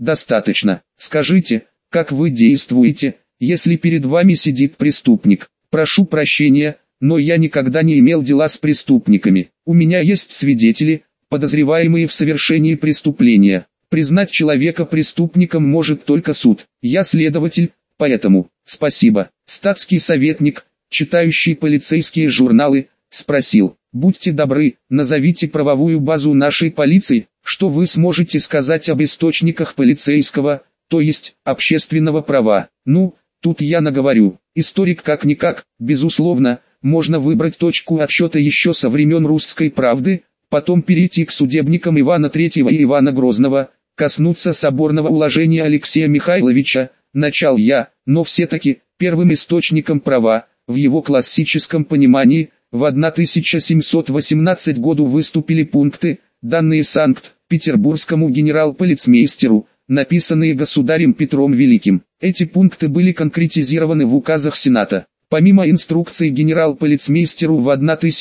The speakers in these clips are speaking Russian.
Достаточно. Скажите, как вы действуете, если перед вами сидит преступник? Прошу прощения, но я никогда не имел дела с преступниками. У меня есть свидетели, подозреваемые в совершении преступления. Признать человека преступником может только суд. Я следователь, поэтому, спасибо. Статский советник, читающий полицейские журналы, спросил: будьте добры, назовите правовую базу нашей полиции. Что вы сможете сказать об источниках полицейского, то есть общественного права? Ну, тут я наговорю. Историк как-никак, безусловно, можно выбрать точку отсчета еще со времен «Русской правды», потом перейти к судебникам Ивана III и Ивана Грозного, коснуться соборного уложения Алексея Михайловича, начал я, но все-таки, первым источником права, в его классическом понимании, в 1718 году выступили пункты, данные Санкт-Петербургскому генерал-полицмейстеру, написанные государем Петром Великим. Эти пункты были конкретизированы в указах Сената. Помимо инструкций генерал-полицмейстеру в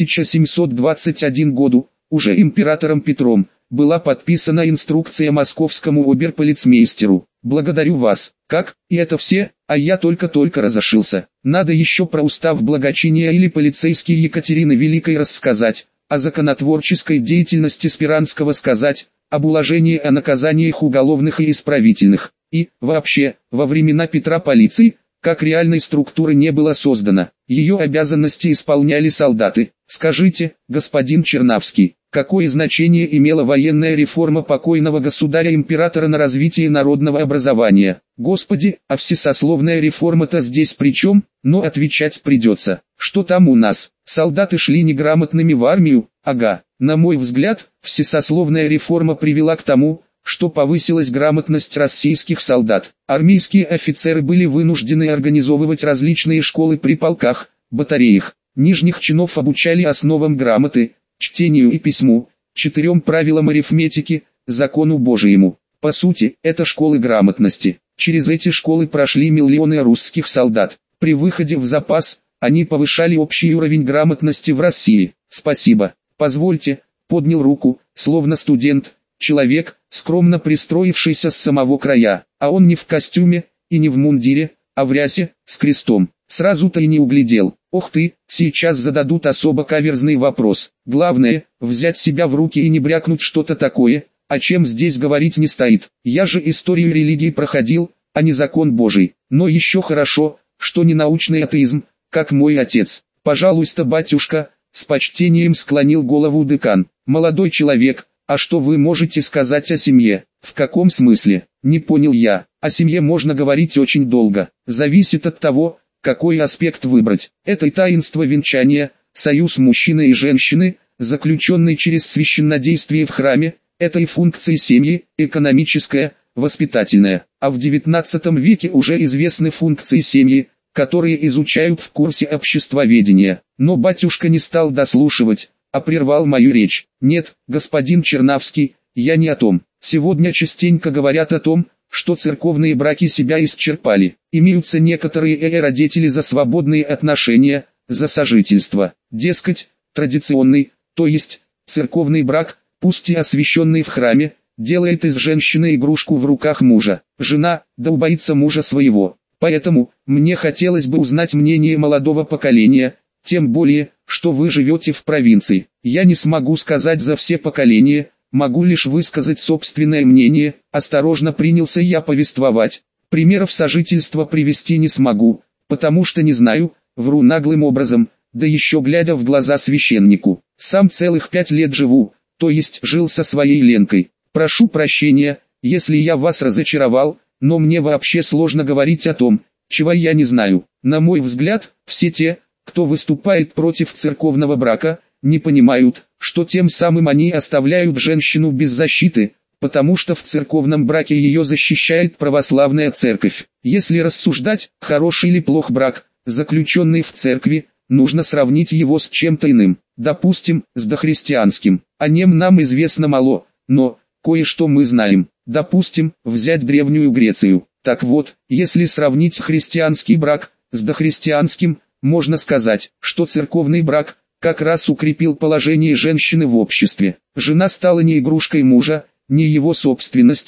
1721 году, уже императором Петром, была подписана инструкция московскому оберполицмейстеру. Благодарю вас. Как? И это все? А я только-только разошился. Надо еще про устав благочиния или полицейский Екатерины Великой рассказать, о законотворческой деятельности Спиранского сказать, об уложении о наказаниях уголовных и исправительных. И, вообще, во времена Петра полиции, как реальной структуры не было создано, ее обязанности исполняли солдаты. Скажите, господин Чернавский, какое значение имела военная реформа покойного государя-императора на развитие народного образования? Господи, а всесословная реформа-то здесь при чем? Но отвечать придется. Что там у нас? Солдаты шли неграмотными в армию? Ага. На мой взгляд, всесословная реформа привела к тому, что повысилась грамотность российских солдат. Армейские офицеры были вынуждены организовывать различные школы при полках, батареях. Нижних чинов обучали основам грамоты, чтению и письму, 4 правилам арифметики, закону Божьему. По сути, это школы грамотности. Через эти школы прошли миллионы русских солдат. При выходе в запас, они повышали общий уровень грамотности в России. Спасибо. Позвольте, поднял руку, словно студент, человек, скромно пристроившийся с самого края, а он не в костюме, и не в мундире, а в рясе, с крестом. Сразу-то и не углядел. Ох ты, сейчас зададут особо каверзный вопрос. Главное, взять себя в руки и не брякнуть что-то такое, о чем здесь говорить не стоит. Я же историю религии проходил, а не закон Божий. Но еще хорошо, что не научный атеизм, как мой отец. Пожалуйста, батюшка, с почтением склонил голову декан. Молодой человек, а что вы можете сказать о семье? В каком смысле? Не понял я. О семье можно говорить очень долго. Зависит от того, какой аспект выбрать. Это и таинство венчания, союз мужчины и женщины, заключенный через священнодействие в храме, это и функции семьи, экономическая, воспитательная. А в XIX веке уже известны функции семьи, которые изучают в курсе обществоведения. Но батюшка не стал дослушивать, а прервал мою речь. Нет, господин Чернавский, я не о том. Сегодня частенько говорят о том, что церковные браки себя исчерпали. Имеются некоторые родители за свободные отношения, за сожительство. Дескать, традиционный, то есть, церковный брак, пусть и освященный в храме, делает из женщины игрушку в руках мужа. Жена, да убоится мужа своего. Поэтому, мне хотелось бы узнать мнение молодого поколения, тем более, что вы живете в провинции. Я не смогу сказать за все поколения, могу лишь высказать собственное мнение, осторожно принялся я повествовать. Примеров сожительства привести не смогу, потому что не знаю, вру наглым образом, да еще глядя в глаза священнику. Сам целых 5 лет живу, то есть жил со своей Ленкой. Прошу прощения, если я вас разочаровал, но мне вообще сложно говорить о том, чего я не знаю. На мой взгляд, все те, кто выступает против церковного брака, не понимают, что тем самым они оставляют женщину без защиты, потому что в церковном браке ее защищает православная церковь. Если рассуждать, хороший или плох брак, заключенный в церкви, нужно сравнить его с чем-то иным, допустим, с дохристианским. О нем нам известно мало, но кое-что мы знаем. Допустим, взять Древнюю Грецию. Так вот, если сравнить христианский брак с дохристианским, можно сказать, что церковный брак как раз укрепил положение женщины в обществе. Жена стала не игрушкой мужа, не его собственностью,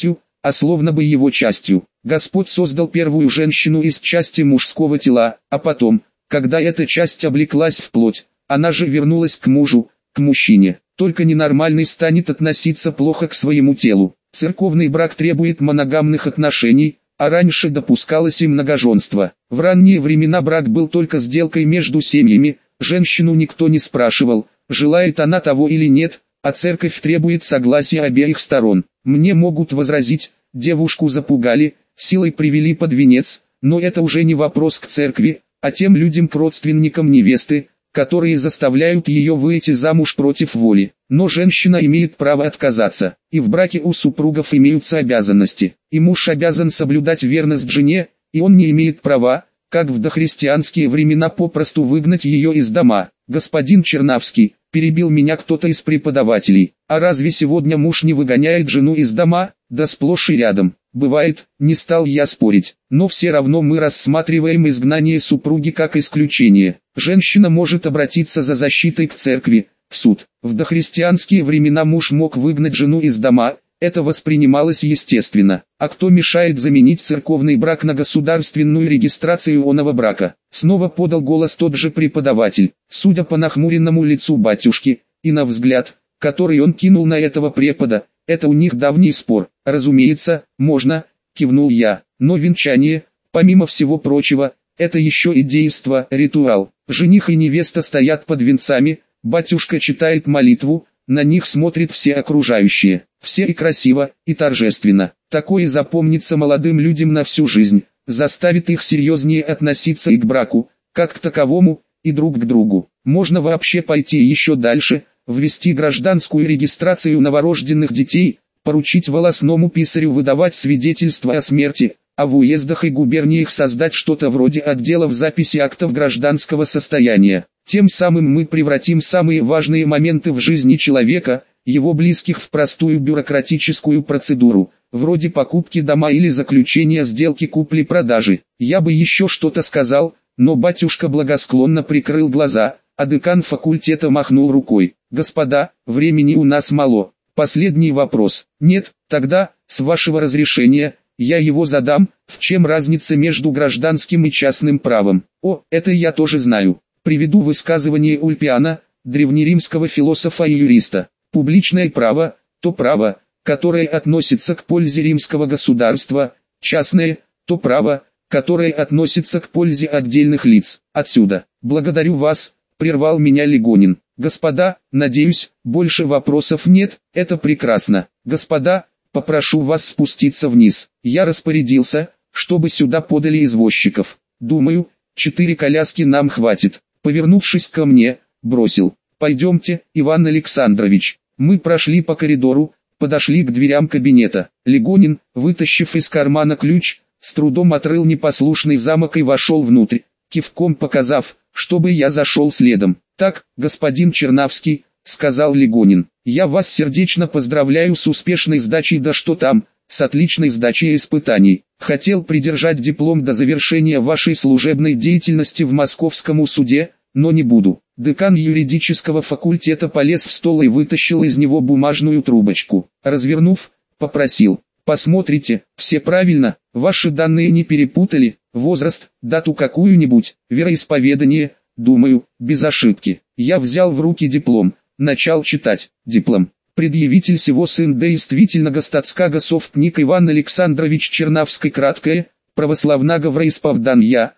а словно бы его частью. Господь создал первую женщину из части мужского тела, а потом, когда эта часть облеклась в плоть, она же вернулась к мужу, к мужчине. Только ненормальный станет относиться плохо к своему телу. Церковный брак требует моногамных отношений, а раньше допускалось и многоженство. В ранние времена брак был только сделкой между семьями, женщину никто не спрашивал, желает она того или нет, а церковь требует согласия обеих сторон. Мне могут возразить, девушку запугали, силой привели под венец, но это уже не вопрос к церкви, а тем людям к родственникам невесты, которые заставляют ее выйти замуж против воли. Но женщина имеет право отказаться, и в браке у супругов имеются обязанности. И муж обязан соблюдать верность жене, и он не имеет права, как в дохристианские времена, попросту выгнать ее из дома. Господин Чернавский, перебил меня кто-то из преподавателей, а разве сегодня муж не выгоняет жену из дома? Да сплошь и рядом. Бывает, не стал я спорить, но все равно мы рассматриваем изгнание супруги как исключение. Женщина может обратиться за защитой к церкви, в суд. В дохристианские времена муж мог выгнать жену из дома, это воспринималось естественно. А кто мешает заменить церковный брак на государственную регистрацию оного брака? Снова подал голос тот же преподаватель. Судя по нахмуренному лицу батюшки, и на взгляд, который он кинул на этого препода, это у них давний спор. Разумеется, можно, кивнул я, но венчание, помимо всего прочего, это еще и действо, ритуал. Жених и невеста стоят под венцами, батюшка читает молитву, на них смотрят все окружающие. Все и красиво, и торжественно. Такое запомнится молодым людям на всю жизнь, заставит их серьезнее относиться и к браку, как к таковому, и друг к другу. Можно вообще пойти еще дальше, ввести гражданскую регистрацию новорожденных детей, поручить волосному писарю выдавать свидетельства о смерти, а в уездах и губерниях создать что-то вроде отделов записи актов гражданского состояния. Тем самым мы превратим самые важные моменты в жизни человека, его близких, в простую бюрократическую процедуру, вроде покупки дома или заключения сделки купли-продажи. Я бы еще что-то сказал, но батюшка благосклонно прикрыл глаза, а декан факультета махнул рукой. Господа, времени у нас мало. Последний вопрос. Нет, тогда, с вашего разрешения, я его задам. В чем разница между гражданским и частным правом? О, это я тоже знаю. Приведу высказывание Ульпиана, древнеримского философа и юриста. Публичное право – то право, которое относится к пользе римского государства, частное – то право, которое относится к пользе отдельных лиц. Отсюда. Благодарю вас, прервал меня Легонин. Господа, надеюсь, больше вопросов нет, это прекрасно. Господа, попрошу вас спуститься вниз. Я распорядился, чтобы сюда подали извозчиков. Думаю, 4 коляски нам хватит. Повернувшись ко мне, бросил: пойдемте, Иван Александрович. Мы прошли по коридору, подошли к дверям кабинета. Легонин, вытащив из кармана ключ, с трудом открыл непослушный замок и вошел внутрь, кивком показав, чтобы я зашел следом. «Так, господин Чернавский», — сказал Легонин, — «я вас сердечно поздравляю с успешной сдачей, да что там, с отличной сдачей испытаний. Хотел придержать диплом до завершения вашей служебной деятельности в московском суде, но не буду». Декан юридического факультета полез в стол и вытащил из него бумажную трубочку. Развернув, попросил: «Посмотрите, все правильно, ваши данные не перепутали, возраст, дату какую-нибудь, вероисповедание, думаю, без ошибки». Я взял в руки диплом, начал читать. Диплом. Предъявитель сего сын действительного статского софтник Иван Александрович Чернавский, краткое, православного вероисповедания,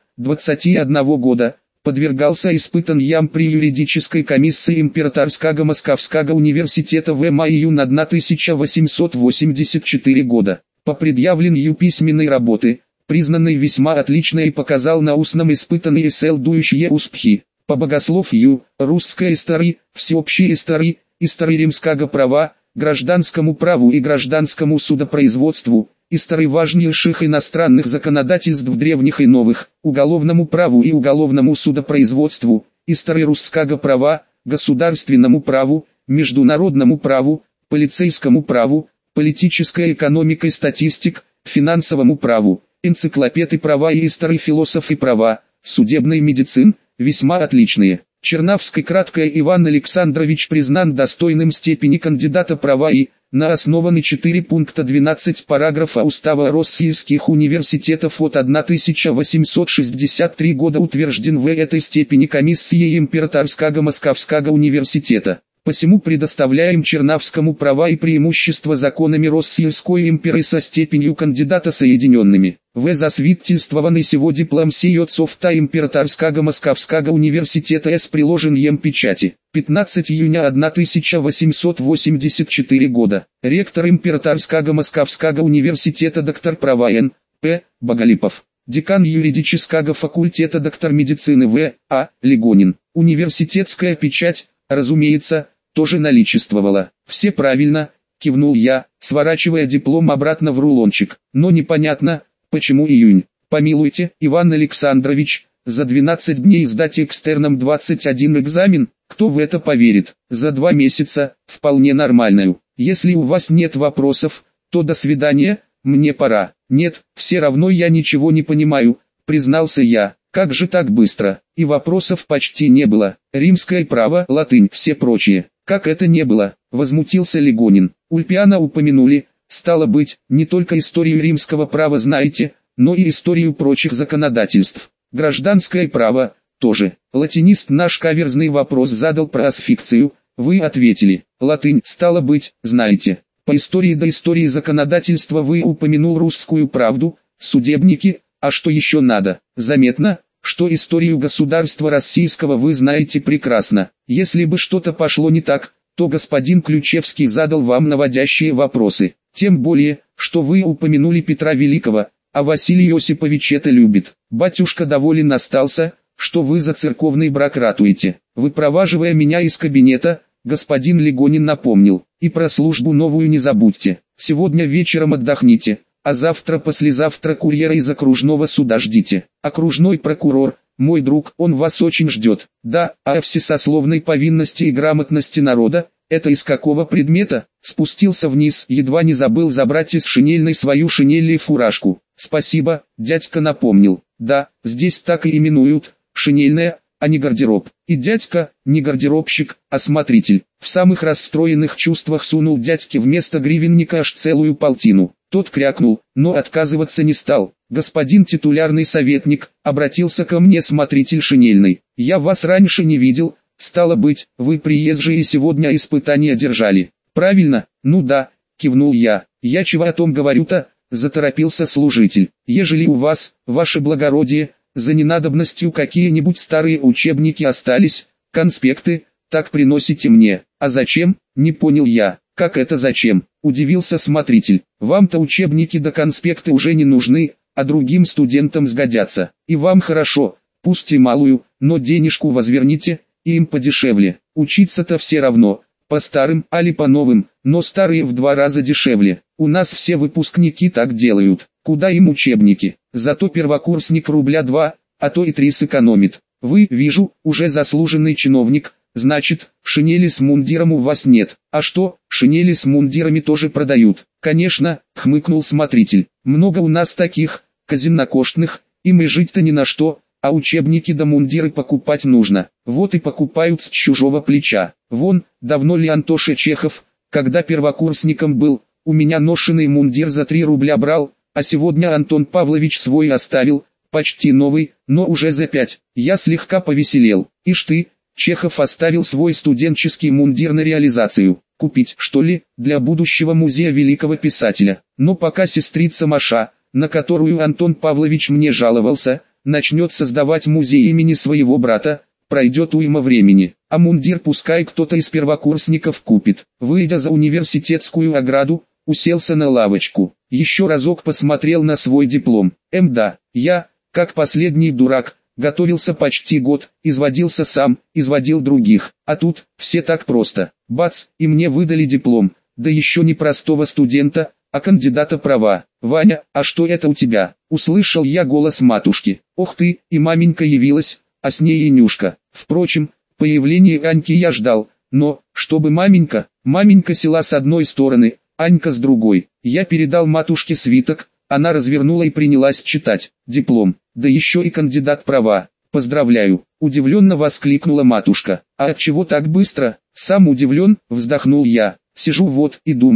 21 года, подвергался испытаниям при юридической комиссии Императорского Московского университета в июне 1884 года. По предъявлению письменной работы, признанной весьма отличной, показал на устном испытании следующие успехи: по богословию, русской истории, всеобщей истории, истории римского права, гражданскому праву и гражданскому судопроизводству, истории важнейших иностранных законодательств древних и новых, уголовному праву и уголовному судопроизводству, истории русского права, государственному праву, международному праву, полицейскому праву, политической экономикой, статистик, финансовому праву, энциклопедии права и истории философ и права, судебной медицин, весьма отличные. Чернавский, краткое, Иван Александрович признан достойным степени кандидата права и, на основаны 4 пункта 12 параграфа Устава Российских университетов от 1863 года утвержден в этой степени комиссией Императорского Московского университета. Посему предоставляем Чернавскому права и преимущества законами Российской империи со степенью кандидата соединенными. Засвидетельствованный сего диплом сей от софта Императорского Московского университета с приложен ем печати. 15 июня 1884 года. Ректор Императорского Московского университета доктор права Н.П. Боголипов. Декан юридического факультета доктор медицины В.А. Легонин. Университетская печать, разумеется, тоже наличествовала. Все правильно, кивнул я, сворачивая диплом обратно в рулончик. Но непонятно, почему июнь. Помилуйте, Иван Александрович, за 12 дней сдать экстерном 21 экзамен, кто в это поверит? За 2 месяца, вполне нормальную. Если у вас нет вопросов, то до свидания, мне пора. Нет, все равно я ничего не понимаю, признался я. Как же так быстро? И вопросов почти не было. Римское право, латынь, все прочие. Как это не было? Возмутился Легонин. Ульпиана упомянули, стало быть, не только историю римского права знаете, но и историю прочих законодательств. Гражданское право, тоже. Латинист наш каверзный вопрос задал про асфикцию, вы ответили. Латынь, стало быть, знаете. По истории до истории законодательства вы упомянул русскую правду, судебники, а что еще надо? Заметно, что историю государства российского вы знаете прекрасно. Если бы что-то пошло не так, то господин Ключевский задал вам наводящие вопросы. Тем более, что вы упомянули Петра Великого, а Василий Осипович это любит. Батюшка доволен остался, что вы за церковный брак ратуете. Выпроваживая меня из кабинета, господин Легонин напомнил, и про службу новую не забудьте. Сегодня вечером отдохните. А завтра-послезавтра курьера из окружного суда ждите. Окружной прокурор, мой друг, он вас очень ждет. Да, а о всесословной повинности и грамотности народа, это из какого предмета? Спустился вниз, едва не забыл забрать из шинельной свою шинель и фуражку. Спасибо, дядька напомнил. Да, здесь так и именуют, шинельная, а не гардероб. И дядька, не гардеробщик, а смотритель. В самых расстроенных чувствах сунул дядьке вместо гривенника аж целую полтину. Тот крякнул, но отказываться не стал. Господин титулярный советник, обратился ко мне смотритель шинельный. Я вас раньше не видел, стало быть, вы приезжие сегодня испытания держали. Правильно, ну да, кивнул я. Я чего о том говорю-то, заторопился служитель. Ежели у вас, ваше благородие, за ненадобностью какие-нибудь старые учебники остались, конспекты, так приносите мне. А зачем, не понял я. Как это зачем? Удивился смотритель. Вам-то учебники да конспекты уже не нужны, а другим студентам сгодятся. И вам хорошо, пусть и малую, но денежку возверните, и им подешевле. Учиться-то все равно, по старым, али по новым, но старые в 2 раза дешевле. У нас все выпускники так делают. Куда им учебники? Зато первокурсник рубля 2, а то и 3 сэкономит. Вы, вижу, уже заслуженный чиновник. Значит, шинели с мундиром у вас нет. А что, шинели с мундирами тоже продают? Конечно, хмыкнул смотритель. Много у нас таких, казеннокоштных, им и жить-то ни на что, а учебники да мундиры покупать нужно. Вот и покупают с чужого плеча. Вон, давно ли Антоша Чехов, когда первокурсником был, у меня ношеный мундир за 3 рубля брал, а сегодня Антон Павлович свой оставил, почти новый, но уже за 5. Я слегка повеселел. Ишь ты, Чехов оставил свой студенческий мундир на реализацию. Купить, что ли, для будущего музея великого писателя. Но пока сестрица Маша, на которую Антон Павлович мне жаловался, начнет создавать музей имени своего брата, пройдет уйма времени. А мундир пускай кто-то из первокурсников купит. Выйдя за университетскую ограду, уселся на лавочку. Еще разок посмотрел на свой диплом. Да, я, как последний дурак, готовился почти год, изводился сам, изводил других, а тут, все так просто, бац, и мне выдали диплом, да еще не простого студента, а кандидата права. Ваня, а что это у тебя? Услышал я голос матушки. Ох ты, и маменька явилась, а с ней и Нюшка. Впрочем, появление Аньки я ждал, но, чтобы маменька села с одной стороны, Анька с другой. Я передал матушке свиток, она развернула и принялась читать. Диплом, да еще и кандидат права. Поздравляю, удивленно воскликнула матушка. А от чего так быстро? Сам удивлен, вздохнул я. Сижу вот и думаю,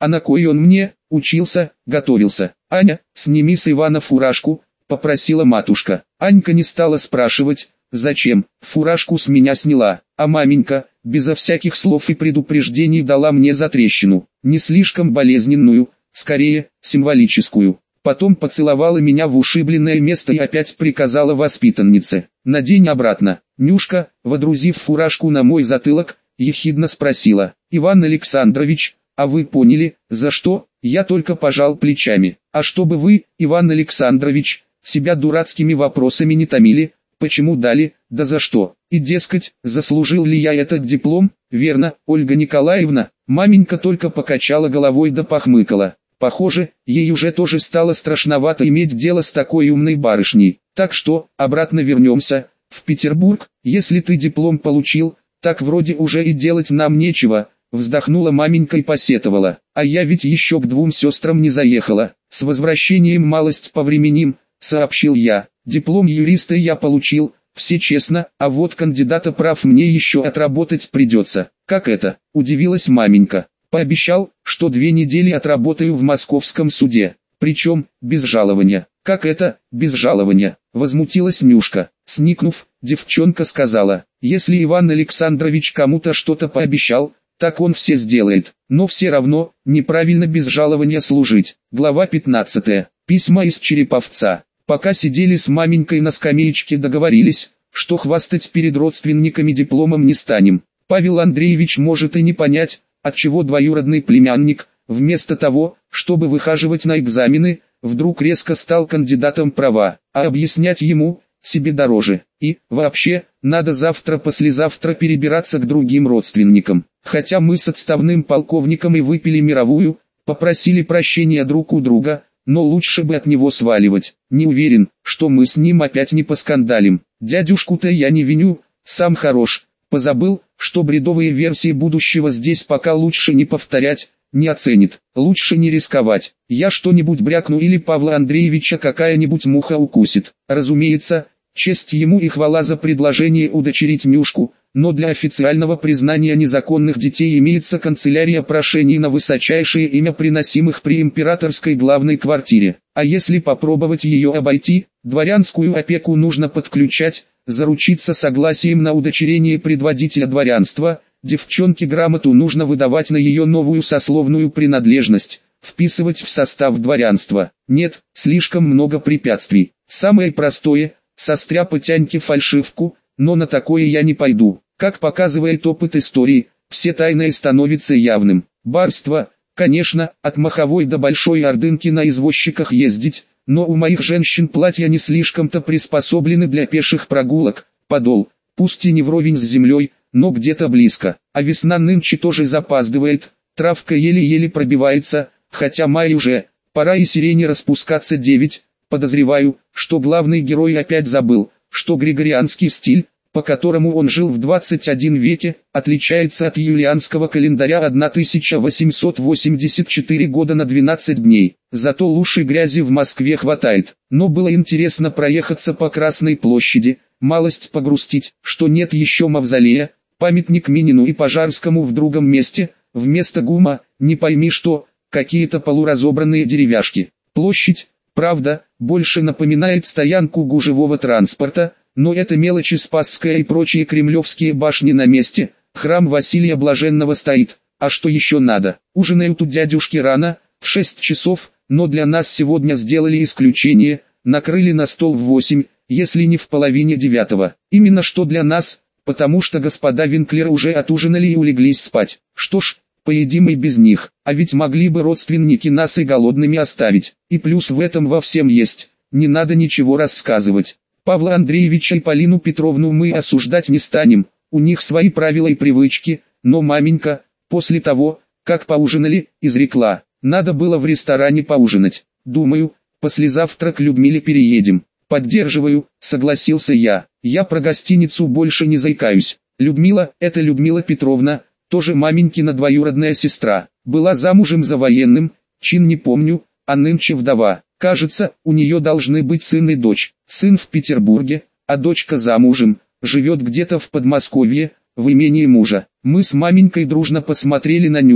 А на кой он мне? Учился, готовился. Аня, сними с Ивана фуражку, попросила матушка. Анька не стала спрашивать, зачем, фуражку с меня сняла, а маменька, безо всяких слов и предупреждений дала мне затрещину, не слишком болезненную, скорее, символическую. Потом поцеловала меня в ушибленное место и опять приказала воспитаннице: «Надень обратно». Нюшка, водрузив фуражку на мой затылок, ехидно спросила: «Иван Александрович, а вы поняли, за что?» Я только пожал плечами. «А чтобы вы, Иван Александрович, себя дурацкими вопросами не томили, почему дали, да за что? И дескать, заслужил ли я этот диплом?» «Верно, Ольга Николаевна». Маменька только покачала головой да похмыкала. Похоже, ей уже тоже стало страшновато иметь дело с такой умной барышней. «Так что, обратно вернемся, в Петербург, если ты диплом получил, так вроде уже и делать нам нечего», вздохнула маменька и посетовала. «А я ведь еще к двум сестрам не заехала, с возвращением малость повременим», сообщил я. «Диплом юриста я получил, все честно, а вот кандидата прав мне еще отработать придется». «Как это?» – удивилась маменька. «Пообещал, что 2 недели отработаю в московском суде, причем, без жалования». «Как это, без жалования?» – возмутилась Нюшка. Сникнув, девчонка сказала: «Если Иван Александрович кому-то что-то пообещал, так он все сделает, но все равно, неправильно без жалования служить». Глава 15. Письма из Череповца. Пока сидели с маменькой на скамеечке, договорились, что хвастать перед родственниками дипломом не станем. Павел Андреевич может и не понять, отчего двоюродный племянник, вместо того, чтобы выхаживать на экзамены, вдруг резко стал кандидатом права, а объяснять ему, себе дороже. И, вообще, надо завтра-послезавтра перебираться к другим родственникам. Хотя мы с отставным полковником и выпили мировую, попросили прощения друг у друга, но лучше бы от него сваливать. Не уверен, что мы с ним опять не поскандалим. Дядюшку-то я не виню, сам хорош. Позабыл, что бредовые версии будущего здесь пока лучше не повторять, не оценит. Лучше не рисковать. Я что-нибудь брякну или Павла Андреевича какая-нибудь муха укусит. Разумеется, честь ему и хвала за предложение удочерить Нюшку, но для официального признания незаконных детей имеется канцелярия прошений на высочайшее имя приносимых при императорской главной квартире. А если попробовать ее обойти, дворянскую опеку нужно подключать, заручиться согласием на удочерение предводителя дворянства, девчонке грамоту нужно выдавать на ее новую сословную принадлежность, вписывать в состав дворянства. Нет, слишком много препятствий. Самое простое – состряпать Аньке фальшивку, но на такое я не пойду. Как показывает опыт истории, все тайное становится явным. Барство, конечно, от Маховой до Большой Ордынки на извозчиках ездить, но у моих женщин платья не слишком-то приспособлены для пеших прогулок. Подол, пусть и не вровень с землей, но где-то близко. А весна нынче тоже запаздывает, травка еле-еле пробивается, хотя май уже, пора и сирени распускаться 9. Подозреваю, что главный герой опять забыл, что григорианский стиль, по которому он жил в 21 веке, отличается от юлианского календаря 1884 года на 12 дней. Зато лучшей грязи в Москве хватает. Но было интересно проехаться по Красной площади, малость погрустить, что нет еще мавзолея, памятник Минину и Пожарскому в другом месте, вместо ГУМа, не пойми что, какие-то полуразобранные деревяшки. Площадь, правда, больше напоминает стоянку гужевого транспорта, но это мелочи. Спасская и прочие кремлевские башни на месте, храм Василия Блаженного стоит, а что еще надо? Ужинают у дядюшки рано, в 6 часов, но для нас сегодня сделали исключение, накрыли на стол в 8, если не в половине 9. Именно что для нас, потому что господа Винклеры уже отужинали и улеглись спать. Что ж, поедим и без них, а ведь могли бы родственники нас и голодными оставить, и плюс в этом во всем есть, не надо ничего рассказывать. Павла Андреевича и Полину Петровну мы осуждать не станем, у них свои правила и привычки, но маменька, после того, как поужинали, изрекла: надо было в ресторане поужинать. Думаю, послезавтра к Людмиле переедем. Поддерживаю, согласился я. Я про гостиницу больше не заикаюсь. Людмила, это Людмила Петровна, тоже маменькина двоюродная сестра, была замужем за военным, чин не помню, а нынче вдова. Кажется, у нее должны быть сын и дочь. Сын в Петербурге, а дочка замужем, живет где-то в Подмосковье, в имении мужа. Мы с маменькой дружно посмотрели на Нюшку.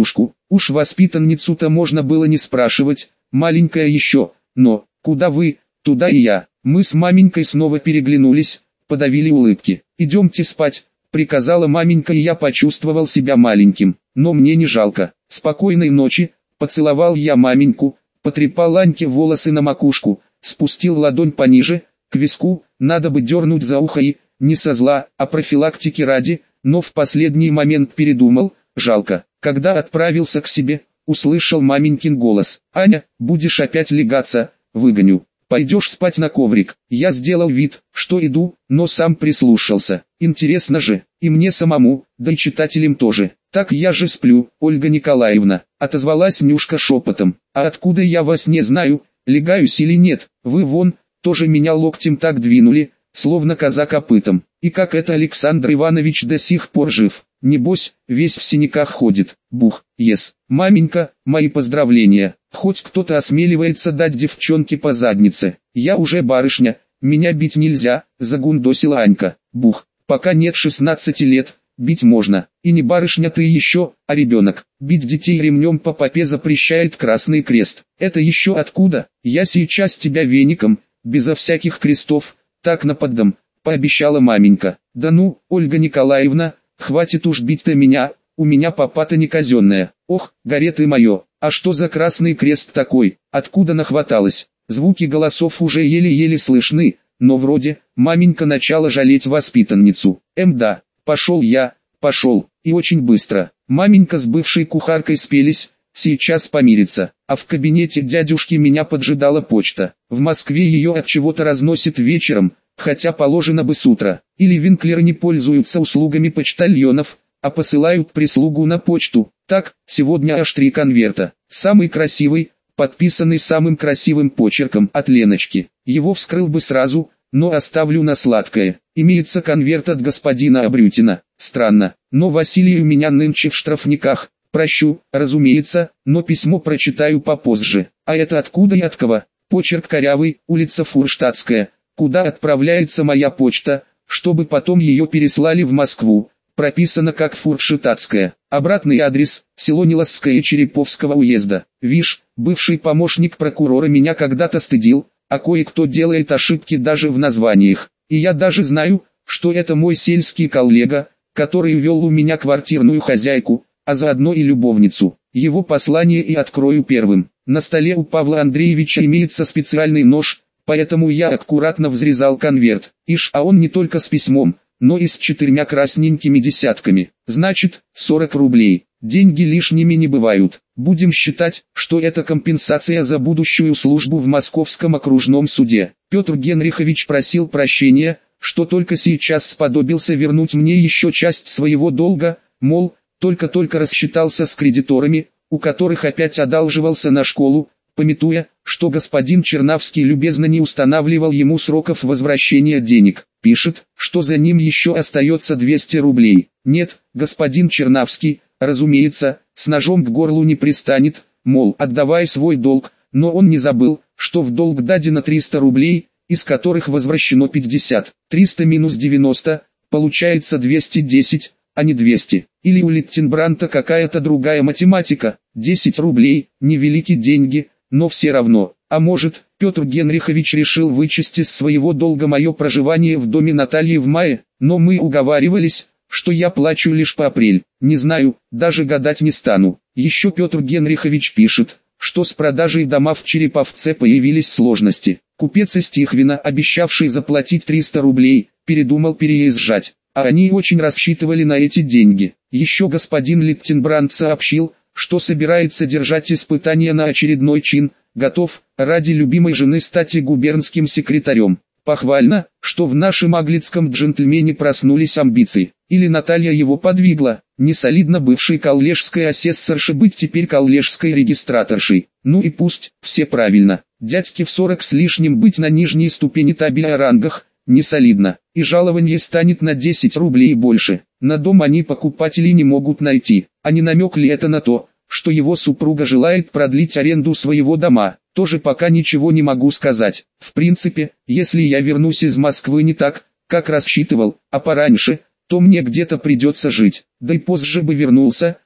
Уж воспитанницу-то можно было не спрашивать, маленькая еще, но, куда вы, туда и я. Мы с маменькой снова переглянулись, подавили улыбки. «Идемте спать», — приказала маменька, и я почувствовал себя маленьким, но мне не жалко. «Спокойной ночи», — поцеловал я маменьку, потрепал Аньке волосы на макушку, спустил ладонь пониже, к виску, надо бы дернуть за ухо и, не со зла, а профилактики ради, но в последний момент передумал, жалко. Когда отправился к себе, услышал маменькин голос: «Аня, будешь опять лягаться, выгоню. Пойдешь спать на коврик». Я сделал вид, что иду, но сам прислушался. Интересно же, и мне самому, да и читателям тоже. «Так я же сплю, Ольга Николаевна», — отозвалась Нюшка шепотом. «А откуда я вас не знаю, лягаюсь или нет? Вы вон, тоже меня локтем так двинули, словно коза копытом. И как это Александр Иванович до сих пор жив? Небось, весь в синяках ходит. Бух, ес. Маменька, мои поздравления. Хоть кто-то осмеливается дать девчонке по заднице. Я уже барышня, меня бить нельзя», — загундосила Анька. Бух, пока нет 16 лет, бить можно. И не барышня ты еще, а ребенок. Бить детей ремнем по попе запрещает Красный Крест. Это еще откуда? Я сейчас тебя веником, безо всяких крестов, так наподдам, пообещала маменька. «Да ну, Ольга Николаевна, хватит уж бить-то меня, у меня попа-то не казенная. Ох, горе ты мое, а что за Красный Крест такой, откуда нахваталась?» Звуки голосов уже еле-еле слышны, но вроде, маменька начала жалеть воспитанницу. Да, пошел я, пошел, и очень быстро. Маменька с бывшей кухаркой спелись, сейчас помириться. А в кабинете дядюшки меня поджидала почта. В Москве ее от чего-то разносит вечером, хотя положено бы с утра. Или Винклеры не пользуются услугами почтальонов, а посылают прислугу на почту. Так, сегодня аж 3 конверта. Самый красивый, подписанный самым красивым почерком от Леночки. Его вскрыл бы сразу, но оставлю на сладкое. Имеется конверт от господина Абрютина. Странно, но Василий у меня нынче в штрафниках. Прощу, разумеется, но письмо прочитаю попозже. А это откуда и от кого? Почерк корявый, улица Фурштадтская. Куда отправляется моя почта, чтобы потом ее переслали в Москву? Прописано как Фурштадтская. Обратный адрес – село Неласское Череповского уезда. Вишь, бывший помощник прокурора меня когда-то стыдил, а кое-кто делает ошибки даже в названиях. И я даже знаю, что это мой сельский коллега, который вел у меня квартирную хозяйку, а заодно и любовницу. Его послание и открою первым. На столе у Павла Андреевича имеется специальный нож, поэтому я аккуратно взрезал конверт. Ишь, а он не только с письмом, но и с 4 красненькими десятками. Значит, 40 рублей. Деньги лишними не бывают. Будем считать, что это компенсация за будущую службу в Московском окружном суде. Петр Генрихович просил прощения, что только сейчас сподобился вернуть мне еще часть своего долга, мол, только-только рассчитался с кредиторами, у которых опять одалживался на школу, памятуя, что господин Чернавский любезно не устанавливал ему сроков возвращения денег. Пишет, что за ним еще остается 200 рублей. Нет, господин Чернавский, разумеется, с ножом к горлу не пристанет, мол, отдавай свой долг, но он не забыл, что в долг дадено 300 рублей, из которых возвращено 50. 300 минус 90, получается 210, а не 200. Или у Литтенбранта какая-то другая математика. 10 рублей, невеликие деньги, но все равно. А может, Петр Генрихович решил вычесть из своего долга мое проживание в доме Натальи в мае, но мы уговаривались, что я плачу лишь по апрель. Не знаю, даже гадать не стану. Еще Петр Генрихович пишет, что с продажей дома в Череповце появились сложности. Купец из Тихвина, обещавший заплатить 300 рублей, передумал переезжать, а они очень рассчитывали на эти деньги. Еще господин Литтенбранд сообщил, что собирается держать испытания на очередной чин, готов, ради любимой жены, стать и губернским секретарем. Похвально, что в нашем аглицком джентльмене проснулись амбиции. Или Наталья его подвигла, не солидно бывшей коллежской асессорши быть теперь коллежской регистраторшей. Ну и пусть, все правильно. Дядьке в 40 с лишним быть на нижней ступени табеля о рангах, не солидно. И жалование станет на 10 рублей больше. На дом они покупателей не могут найти. А не намек ли это на то, что его супруга желает продлить аренду своего дома? Тоже пока ничего не могу сказать. В принципе, если я вернусь из Москвы не так, как рассчитывал, а пораньше, то мне где-то придется жить. Да и позже бы вернулся,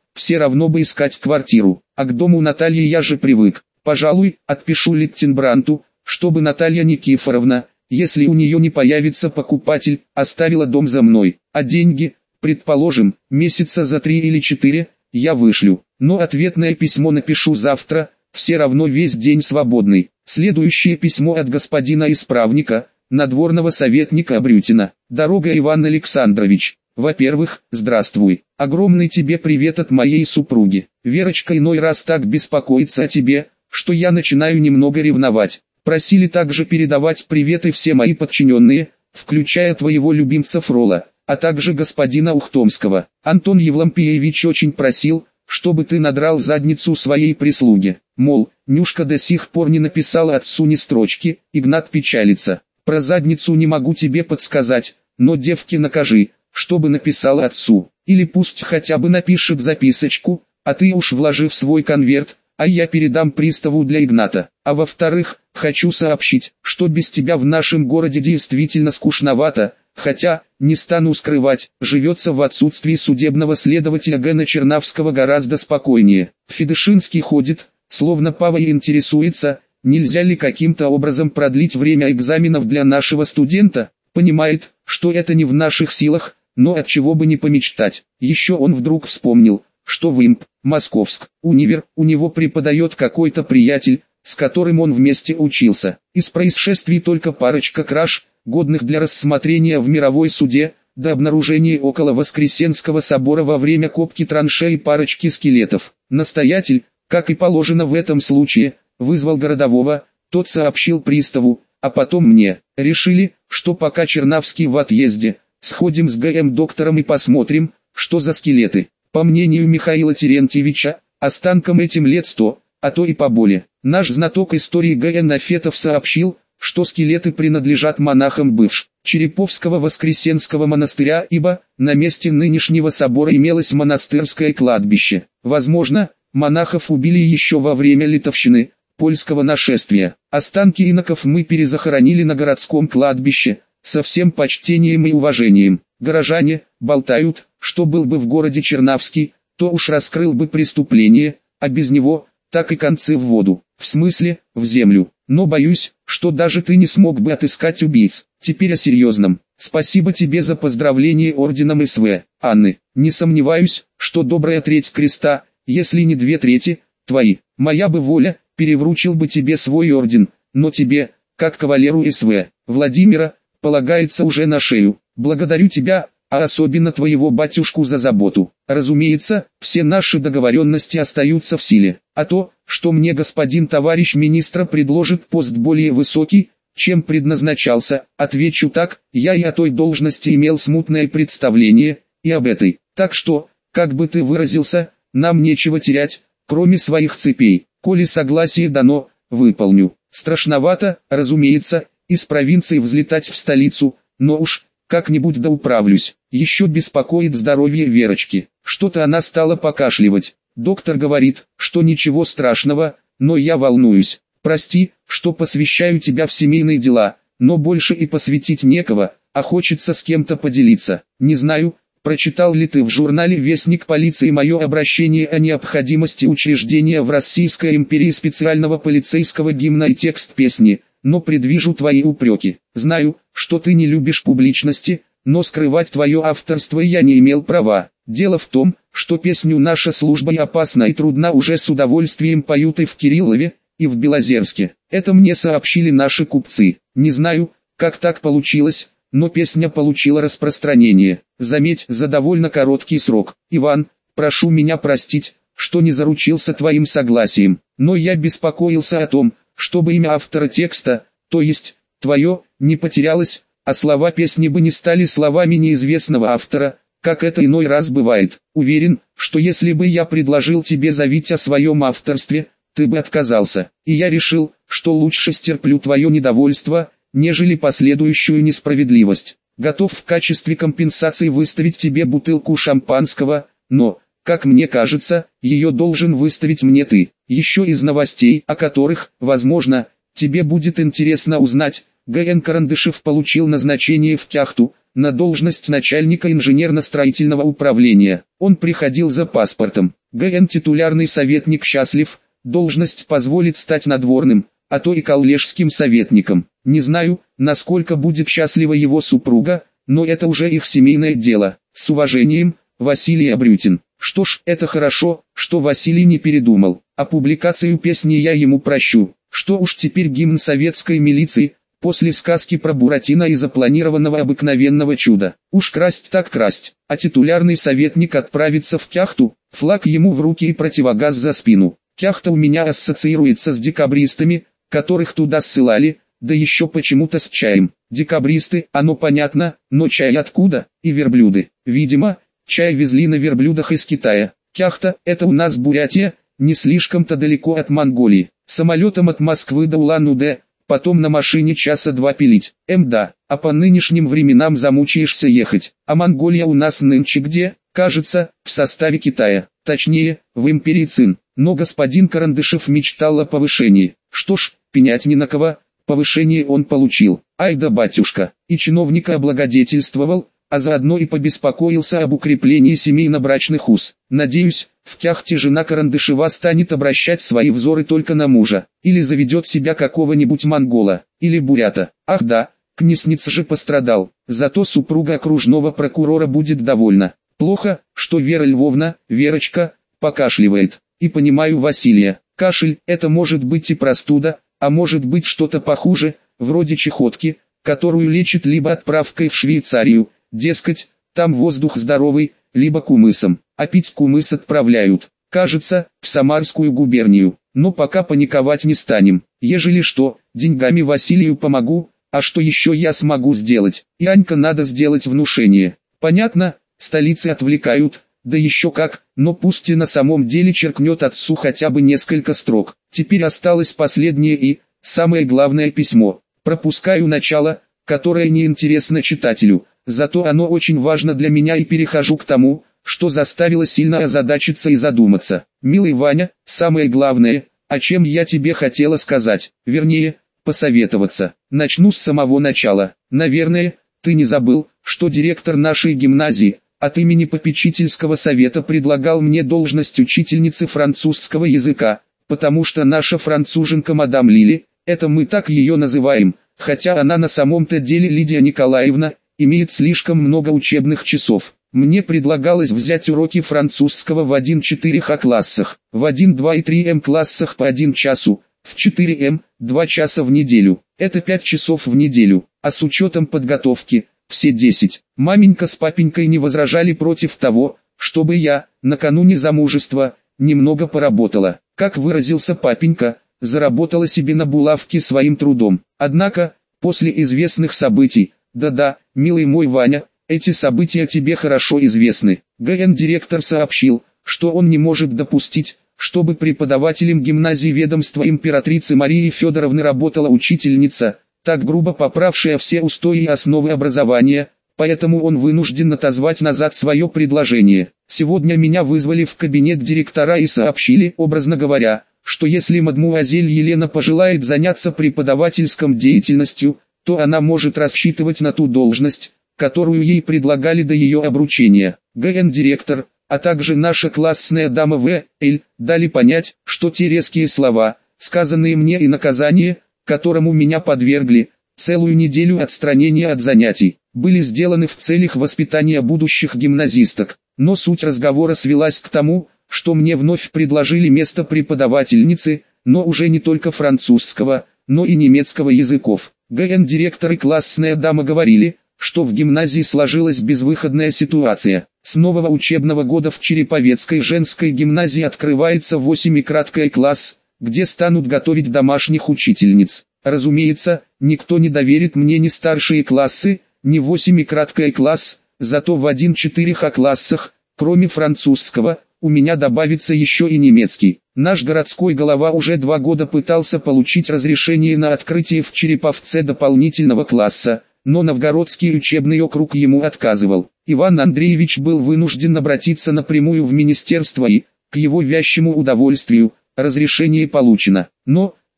все равно бы искать квартиру, а к дому Натальи я же привык. Пожалуй, отпишу Литтенбранту, чтобы Наталья Никифоровна, если у нее не появится покупатель, оставила дом за мной, а деньги, предположим, месяца за 3 или 4, я вышлю. Но ответное письмо напишу завтра, все равно весь день свободный. Следующее письмо от господина исправника, надворного советника Абрютина. Дорога Иван Александрович. Во-первых, здравствуй. Огромный тебе привет от моей супруги. Верочка иной раз так беспокоится о тебе, что я начинаю немного ревновать. Просили также передавать приветы все мои подчиненные, включая твоего любимца Фрола, а также господина Ухтомского. Антон Евлампиевич очень просил, чтобы ты надрал задницу своей прислуге. Мол, Нюшка до сих пор не написала отцу ни строчки, Игнат печалится. Про задницу не могу тебе подсказать, но девке накажи, чтобы написала отцу. Или пусть хотя бы напишет записочку, а ты уж вложи в свой конверт, а я передам приставу для Игната. А во-вторых, хочу сообщить, что без тебя в нашем городе действительно скучновато, хотя, не стану скрывать, живется в отсутствии судебного следователя Гена Чернавского гораздо спокойнее. Федышинский ходит, словно Пава и интересуется, нельзя ли каким-то образом продлить время экзаменов для нашего студента, понимает, что это не в наших силах, но от чего бы не помечтать. Еще он вдруг вспомнил, что в ИМП, Московск, универ, у него преподает какой-то приятель, с которым он вместе учился. Из происшествий только парочка краж, годных для рассмотрения в мировой суде, до обнаружения около Воскресенского собора во время копки траншей парочки скелетов. Настоятель, как и положено в этом случае, вызвал городового, тот сообщил приставу, а потом мне. Решили, что пока Чернавский в отъезде, сходим с ГМ-доктором и посмотрим, что за скелеты. По мнению Михаила Терентьевича, останкам этим лет 100, а то и поболее. Наш знаток истории Г.Н. Нафетов сообщил, что скелеты принадлежат монахам Череповского Воскресенского монастыря, ибо на месте нынешнего собора имелось монастырское кладбище. Возможно, монахов убили еще во время литовщины, польского нашествия. Останки иноков мы перезахоронили на городском кладбище, со всем почтением и уважением. Горожане болтают, что был бы в городе Чернавский, то уж раскрыл бы преступление, а без него, так и концы в воду, в смысле, в землю. Но боюсь, что даже ты не смог бы отыскать убийц. Теперь о серьезном. Спасибо тебе за поздравление орденом СВ, Анны. Не сомневаюсь, что добрая треть креста, если не 2/3, твои. Моя бы воля, перевручил бы тебе свой орден, но тебе, как кавалеру СВ, Владимира, полагается уже на шею. Благодарю тебя, а особенно твоего батюшку за заботу. Разумеется, все наши договоренности остаются в силе. А то, что мне господин товарищ министра предложит пост более высокий, чем предназначался, отвечу так, я и о той должности имел смутное представление, и об этой. Так что, как бы ты выразился, нам нечего терять, кроме своих цепей. Коли согласие дано, выполню. Страшновато, разумеется, из провинции взлетать в столицу, но уж, как-нибудь да управлюсь. Еще беспокоит здоровье Верочки. Что-то она стала покашливать. Доктор говорит, что ничего страшного, но я волнуюсь. Прости, что посвящаю тебя в семейные дела, но больше и посвятить некого, а хочется с кем-то поделиться. Не знаю, прочитал ли ты в журнале «Вестник полиции» мое обращение о необходимости учреждения в Российской империи специального полицейского гимна и текст песни, но предвижу твои упреки. Знаю, что ты не любишь публичности, но скрывать твое авторство я не имел права. Дело в том, что песню «Наша служба опасна и трудна» уже с удовольствием поют и в Кириллове, и в Белозерске. Это мне сообщили наши купцы. Не знаю, как так получилось, но песня получила распространение. Заметь, за довольно короткий срок. Иван, прошу меня простить, что не заручился твоим согласием, но я беспокоился о том, чтобы имя автора текста, то есть, твое, не потерялось, а слова песни бы не стали словами неизвестного автора, как это иной раз бывает. Уверен, что если бы я предложил тебе заявить о своем авторстве, ты бы отказался, и я решил, что лучше стерплю твое недовольство, нежели последующую несправедливость. Готов в качестве компенсации выставить тебе бутылку шампанского, но, как мне кажется, ее должен выставить мне ты. Еще из новостей, о которых, возможно, тебе будет интересно узнать, Г.Н. Карандышев получил назначение в Кяхту, на должность начальника инженерно-строительного управления. Он приходил за паспортом. Г.Н. титулярный советник счастлив, должность позволит стать надворным, а то и коллежским советником. Не знаю, насколько будет счастлива его супруга, но это уже их семейное дело. С уважением, Василий Абрютин. Что ж, это хорошо, что Василий не передумал. А публикацию песни я ему прощу. Что уж теперь гимн советской милиции, после сказки про Буратино и запланированного обыкновенного чуда. Уж красть так красть, а титулярный советник отправится в Кяхту, флаг ему в руки и противогаз за спину. Кяхта у меня ассоциируется с декабристами, которых туда ссылали, да еще почему-то с чаем. Декабристы, оно понятно, но чай откуда? И верблюды. Видимо, чай везли на верблюдах из Китая. Кяхта – это у нас Бурятия, не слишком-то далеко от Монголии. Самолетом от Москвы до Улан-Удэ, потом на машине часа 2 пилить. Да, а по нынешним временам замучаешься ехать. А Монголия у нас нынче где? Кажется, в составе Китая. Точнее, в империи Цин. Но господин Карандышев мечтал о повышении. Что ж, пенять не на кого, повышение он получил. Ай да батюшка, и чиновника облагодетельствовал, а заодно и побеспокоился об укреплении семейно-брачных уз. Надеюсь, в Кяхте жена Карандышева станет обращать свои взоры только на мужа, или заведет себя какого-нибудь монгола, или бурята. Ах да, Кнесница же пострадал, зато супруга окружного прокурора будет довольна. Плохо, что Вера Львовна, Верочка, покашливает. И понимаю Василия, кашель – это может быть и простуда, а может быть что-то похуже, вроде чехотки, которую лечат либо отправкой в Швейцарию, дескать, там воздух здоровый, либо кумысом, а пить кумыс отправляют, кажется, в Самарскую губернию. Но пока паниковать не станем, ежели что, деньгами Василию помогу, а что еще я смогу сделать? И Анька надо сделать внушение. Понятно, столицы отвлекают, да еще как, но пусть и на самом деле черкнет отцу хотя бы несколько строк. Теперь осталось последнее и, самое главное, письмо. Пропускаю начало, которое не интересно читателю, зато оно очень важно для меня, и перехожу к тому, что заставило сильно озадачиться и задуматься. Милый Ваня, самое главное, о чем я тебе хотела сказать, вернее, посоветоваться. Начну с самого начала. Наверное, ты не забыл, что директор нашей гимназии от имени попечительского совета предлагал мне должность учительницы французского языка, потому что наша француженка мадам Лили, это мы так ее называем, хотя она на самом-то деле Лидия Николаевна, имеет слишком много учебных часов. Мне предлагалось взять уроки французского в 1-4 классах, в 1, 2 и 3 классах по 1 часу, в 4 2 часа в неделю, это 5 часов в неделю, а с учетом подготовки, все 10. Маменька с папенькой не возражали против того, чтобы я, накануне замужества, немного поработала. Как выразился папенька, заработала себе на булавке своим трудом. Однако, после известных событий, да-да, милый мой Ваня, эти события тебе хорошо известны. ГН-директор сообщил, что он не может допустить, чтобы преподавателем гимназии ведомства императрицы Марии Федоровны работала учительница, так грубо поправшая все устои и основы образования, поэтому он вынужден отозвать назад свое предложение. Сегодня меня вызвали в кабинет директора и сообщили, образно говоря, что если мадмуазель Елена пожелает заняться преподавательской деятельностью, то она может рассчитывать на ту должность, которую ей предлагали до ее обручения. ГН-директор, а также наша классная дама В.Л. дали понять, что те резкие слова, сказанные мне, и наказание, которому меня подвергли, целую неделю отстранения от занятий, были сделаны в целях воспитания будущих гимназисток. Но суть разговора свелась к тому, что мне вновь предложили место преподавательницы, но уже не только французского, но и немецкого языков. ГН-директор и классная дама говорили, что в гимназии сложилась безвыходная ситуация. С нового учебного года в Череповецкой женской гимназии открывается 8-краткий класс, где станут готовить домашних учительниц. Разумеется, никто не доверит мне ни старшие классы, ни 8-краткий класс, зато в 1-4 классах, кроме французского, у меня добавится еще и немецкий. Наш городской голова уже 2 года пытался получить разрешение на открытие в Череповце дополнительного класса, но Новгородский учебный округ ему отказывал. Иван Андреевич был вынужден обратиться напрямую в министерство и, к его вящему удовольствию, разрешение получено. Но,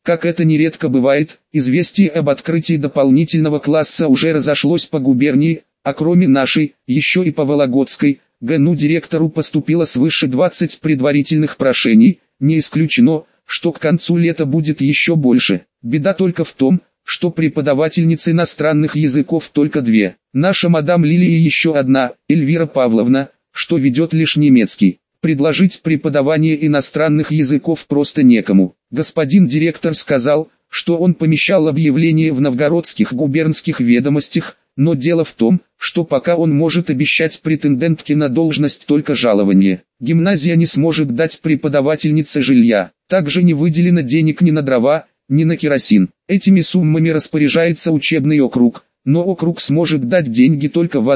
Как это нередко бывает, известие об открытии дополнительного класса уже разошлось по губернии, а кроме нашей, еще и по Вологодской, ГНУ директору поступило свыше 20 предварительных прошений, не исключено, что к концу лета будет еще больше. Беда только в том, что преподавательниц иностранных языков только две. Наша мадам Лилия и еще одна, Эльвира Павловна, что ведет лишь немецкий. Предложить преподавание иностранных языков просто некому. Господин директор сказал, что он помещал объявление в новгородских губернских ведомостях, но дело в том, что пока он может обещать претендентке на должность только жалование. Гимназия не сможет дать преподавательнице жилья. Также не выделено денег ни на дрова, ни на керосин. Этими суммами распоряжается учебный округ, но округ сможет дать деньги только в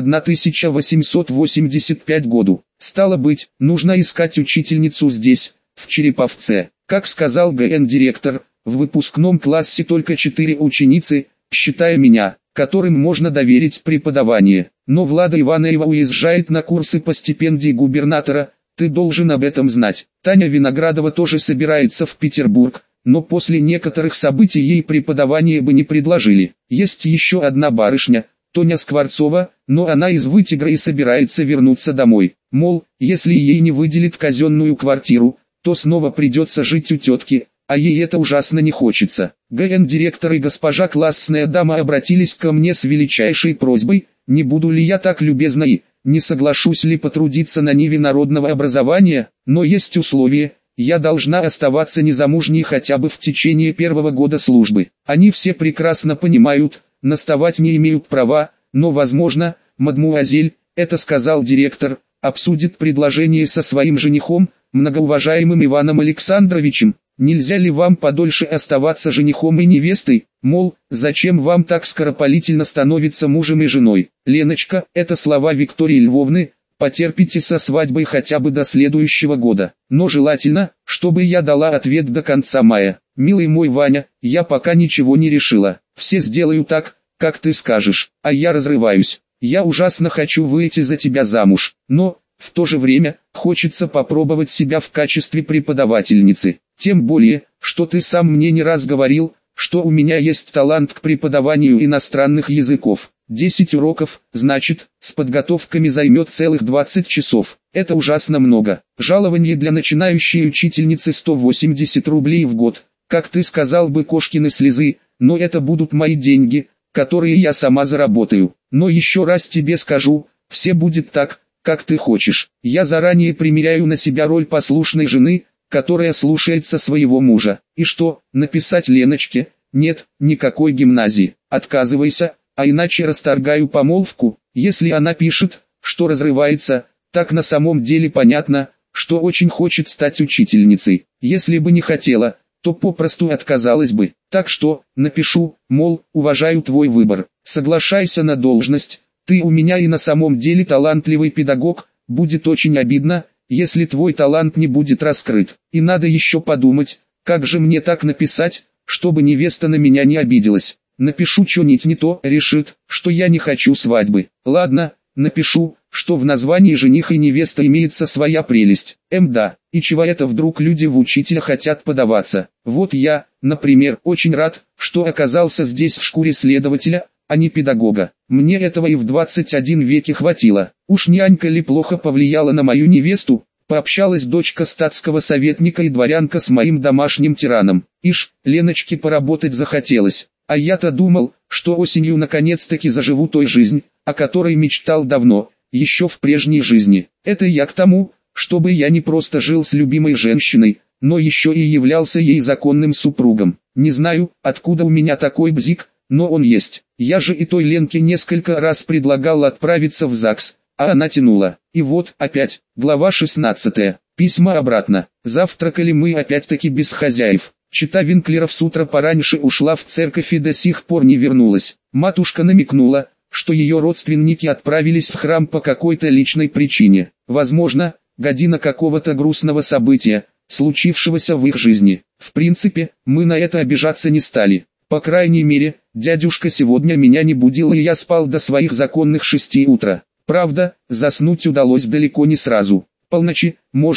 1885 году. Стало быть, нужно искать учительницу здесь, в Череповце. Как сказал ГН-директор, в выпускном классе только 4 ученицы, считая меня, которым можно доверить преподавание. Но Влада Ивановна уезжает на курсы по стипендии губернатора, ты должен об этом знать. Таня Виноградова тоже собирается в Петербург, но после некоторых событий ей преподавание бы не предложили. Есть еще одна барышня, Тоня Скворцова, но она из Вытегра и собирается вернуться домой. Мол, если ей не выделят казенную квартиру, то снова придется жить у тетки, а ей это ужасно не хочется. ГН-директор и госпожа классная дама обратились ко мне с величайшей просьбой, не буду ли я так любезна и не соглашусь ли потрудиться на ниве народного образования, но есть условие, я должна оставаться незамужней хотя бы в течение первого года службы. Они все прекрасно понимают, наставать не имеют права, но возможно, мадмуазель, это сказал директор, обсудит предложение со своим женихом, многоуважаемым Иваном Александровичем. Нельзя ли вам подольше оставаться женихом и невестой, мол, зачем вам так скоропалительно становиться мужем и женой? Леночка, это слова Виктории Львовны, потерпите со свадьбой хотя бы до следующего года. Но желательно, чтобы я дала ответ до конца мая. Милый мой Ваня, я пока ничего не решила. Все сделаю так, как ты скажешь, а я разрываюсь. Я ужасно хочу выйти за тебя замуж, но, в то же время, хочется попробовать себя в качестве преподавательницы. Тем более, что ты сам мне не раз говорил, что у меня есть талант к преподаванию иностранных языков. 10 уроков, значит, с подготовками займет целых 20 часов. Это ужасно много. Жалование для начинающей учительницы 180 рублей в год. Как ты сказал бы, кошкины слезы, но это будут мои деньги, которые я сама заработаю. Но еще раз тебе скажу, все будет так, как ты хочешь. Я заранее примеряю на себя роль послушной жены, которая слушается своего мужа. И что, написать Леночке? Нет, никакой гимназии. Отказывайся, а иначе расторгаю помолвку. Если она пишет, что разрывается, так на самом деле понятно, что очень хочет стать учительницей. Если бы не хотела, то попросту отказалась бы. Так что, напишу, мол, уважаю твой выбор. Соглашайся на должность, ты у меня и на самом деле талантливый педагог, будет очень обидно, если твой талант не будет раскрыт. И надо еще подумать, как же мне так написать, чтобы невеста на меня не обиделась. Напишу что-нибудь не то, решит, что я не хочу свадьбы. Ладно, напишу, что в названии жених и невеста имеется своя прелесть. Да, и чего это вдруг люди в учителя хотят подаваться. Вот я, например, очень рад, что оказался здесь в шкуре следователя, а не педагога. Мне этого и в 21 веке хватило. Уж нянька ли плохо повлияла на мою невесту? Пообщалась дочка статского советника и дворянка с моим домашним тираном. Ишь, Леночке поработать захотелось. А я-то думал, что осенью наконец-таки заживу той жизнь, о которой мечтал давно, еще в прежней жизни. Это я к тому, чтобы я не просто жил с любимой женщиной, но еще и являлся ей законным супругом. Не знаю, откуда у меня такой бзик, но он есть. Я же и той Ленке несколько раз предлагал отправиться в ЗАГС, а она тянула. И вот, опять, глава 16. Письма обратно. Завтракали мы опять-таки без хозяев. Чета Винклеров с утра пораньше ушла в церковь и до сих пор не вернулась. Матушка намекнула, что ее родственники отправились в храм по какой-то личной причине. Возможно, година какого-то грустного события, случившегося в их жизни. В принципе, мы на это обижаться не стали. По крайней мере, дядюшка сегодня меня не будил, и я спал до своих законных 6 утра. Правда, заснуть удалось далеко не сразу. Полночи, может,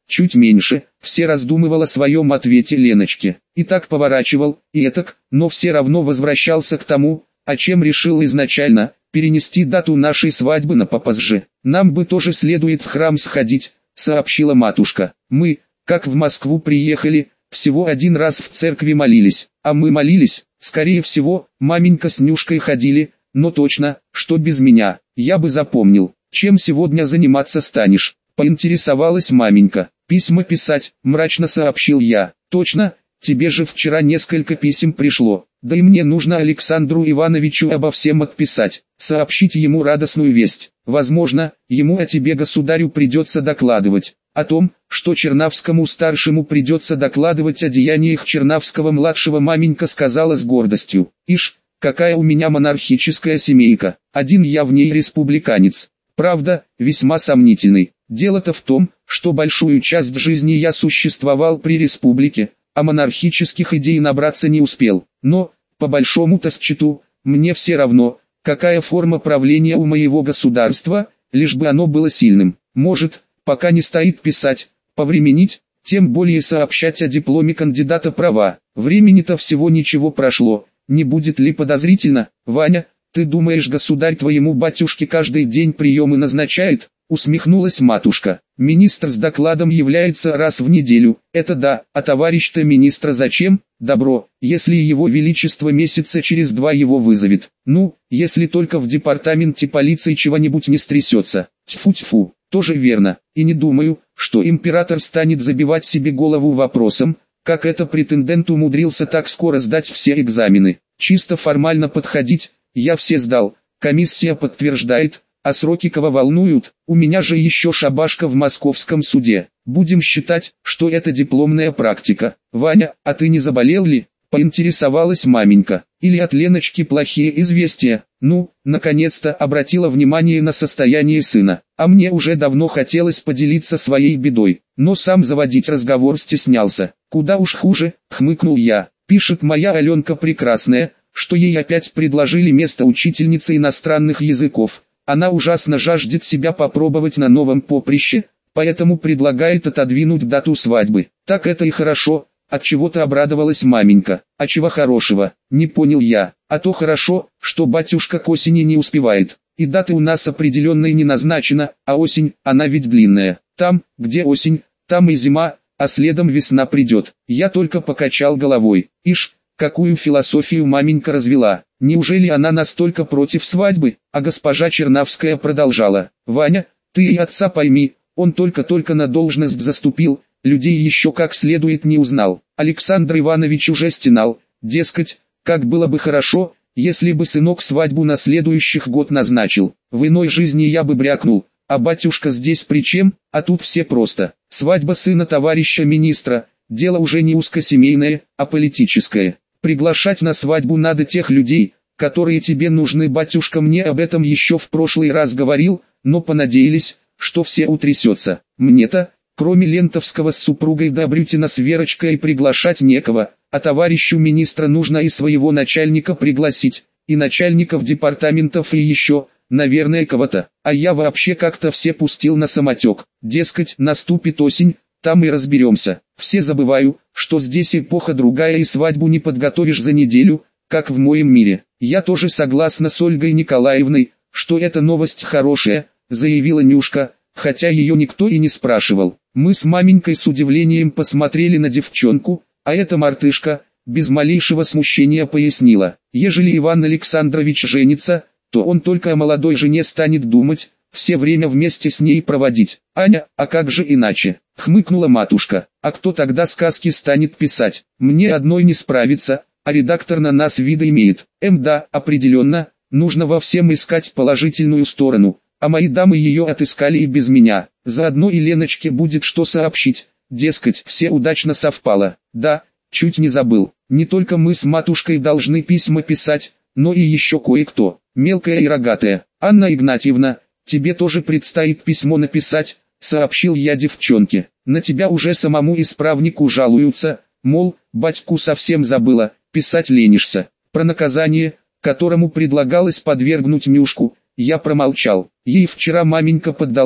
чуть меньше, все раздумывал о своем ответе Леночке. И так поворачивал, и этак, но все равно возвращался к тому, о чем решил изначально, перенести дату нашей свадьбы на попозже. «Нам бы тоже следует в храм сходить», — сообщила матушка. «Мы, как в Москву приехали, всего один раз в церкви молились, а мы молились, скорее всего, маменька с Нюшкой ходили, но точно, что без меня, я бы запомнил. Чем сегодня заниматься станешь?» — поинтересовалась маменька. «Письма писать», — мрачно сообщил я. «Точно, тебе же вчера несколько писем пришло, да и мне нужно Александру Ивановичу обо всем отписать, сообщить ему радостную весть. Возможно, ему о тебе, государю, придется докладывать. О том, что Чернавскому-старшему придется докладывать о деяниях Чернавского-младшего, маменька сказала с гордостью. Ишь, какая у меня монархическая семейка, один я в ней республиканец. Правда, весьма сомнительный. Дело-то в том, что большую часть жизни я существовал при республике, а монархических идей набраться не успел. Но, по большому-то счету, мне все равно, какая форма правления у моего государства, лишь бы оно было сильным. Может, пока не стоит писать, повременить, тем более сообщать о дипломе кандидата права. Времени-то всего ничего прошло, не будет ли подозрительно? Ваня, ты думаешь, государь твоему батюшке каждый день приемы назначает? Усмехнулась матушка. Министр с докладом является раз в неделю, это да, а товарищ-то министра зачем? Добро, если его величество месяца через 2 его вызовет. Ну, если только в департаменте полиции чего-нибудь не стрясется. Тьфу-тьфу, тоже верно. И не думаю, что император станет забивать себе голову вопросом, как это претендент умудрился так скоро сдать все экзамены. Чисто формально подходить, я все сдал, комиссия подтверждает. А сроки кого волнуют? У меня же еще шабашка в московском суде. Будем считать, что это дипломная практика. Ваня, а ты не заболел ли? Поинтересовалась маменька. Или от Леночки плохие известия? Ну, наконец-то обратила внимание на состояние сына. А мне уже давно хотелось поделиться своей бедой, но сам заводить разговор стеснялся. Куда уж хуже, хмыкнул я. Пишет моя Аленка прекрасная, что ей опять предложили место учительницы иностранных языков. Она ужасно жаждет себя попробовать на новом поприще, поэтому предлагает отодвинуть дату свадьбы. Так это и хорошо, от чего-то обрадовалась маменька. А чего хорошего, не понял я. А то хорошо, что батюшка к осени не успевает. И даты у нас определенной не назначена, а осень, она ведь длинная. Там, где осень, там и зима, а следом весна придет. Я только покачал головой. Ишь, какую философию маменька развела. Неужели она настолько против свадьбы? А госпожа Чернавская продолжала. Ваня, ты и отца пойми, он только-только на должность заступил, людей еще как следует не узнал. Александр Иванович уже стенал, дескать, как было бы хорошо, если бы сынок свадьбу на следующих год назначил. В иной жизни я бы брякнул, а батюшка здесь при чем? А тут все просто. Свадьба сына товарища министра, дело уже не узкосемейное, а политическое. Приглашать на свадьбу надо тех людей, которые тебе нужны. Батюшка мне об этом еще в прошлый раз говорил, но понадеялись, что все утрясется. Мне-то, кроме Лентовского с супругой Добрютина с Верочкой, приглашать некого, а товарищу министра нужно и своего начальника пригласить, и начальников департаментов, и еще, наверное, кого-то. А я вообще как-то все пустил на самотек. Дескать, наступит осень, там и разберемся. Все забываю, что здесь эпоха другая и свадьбу не подготовишь за неделю, как в моем мире. Я тоже согласна с Ольгой Николаевной, что эта новость хорошая, заявила Нюшка, хотя ее никто и не спрашивал. Мы с маменькой с удивлением посмотрели на девчонку, а эта мартышка, без малейшего смущения пояснила. Ежели Иван Александрович женится, то он только о молодой жене станет думать, все время вместе с ней проводить. Аня, а как же иначе? Хмыкнула матушка. А кто тогда сказки станет писать? Мне одной не справиться, а редактор на нас вида имеет. Да, определенно, нужно во всем искать положительную сторону, а мои дамы ее отыскали и без меня. Заодно и Леночке будет что сообщить, дескать, все удачно совпало. Да, чуть не забыл, не только мы с матушкой должны письма писать, но и еще кое-кто, мелкая и рогатая. Анна Игнатьевна, тебе тоже предстоит письмо написать, сообщил я девчонке. На тебя уже самому исправнику жалуются, мол, батьку совсем забыла, писать ленишься. Про наказание, которому предлагалось подвергнуть Нюшку, я промолчал. Ей вчера маменька поддала,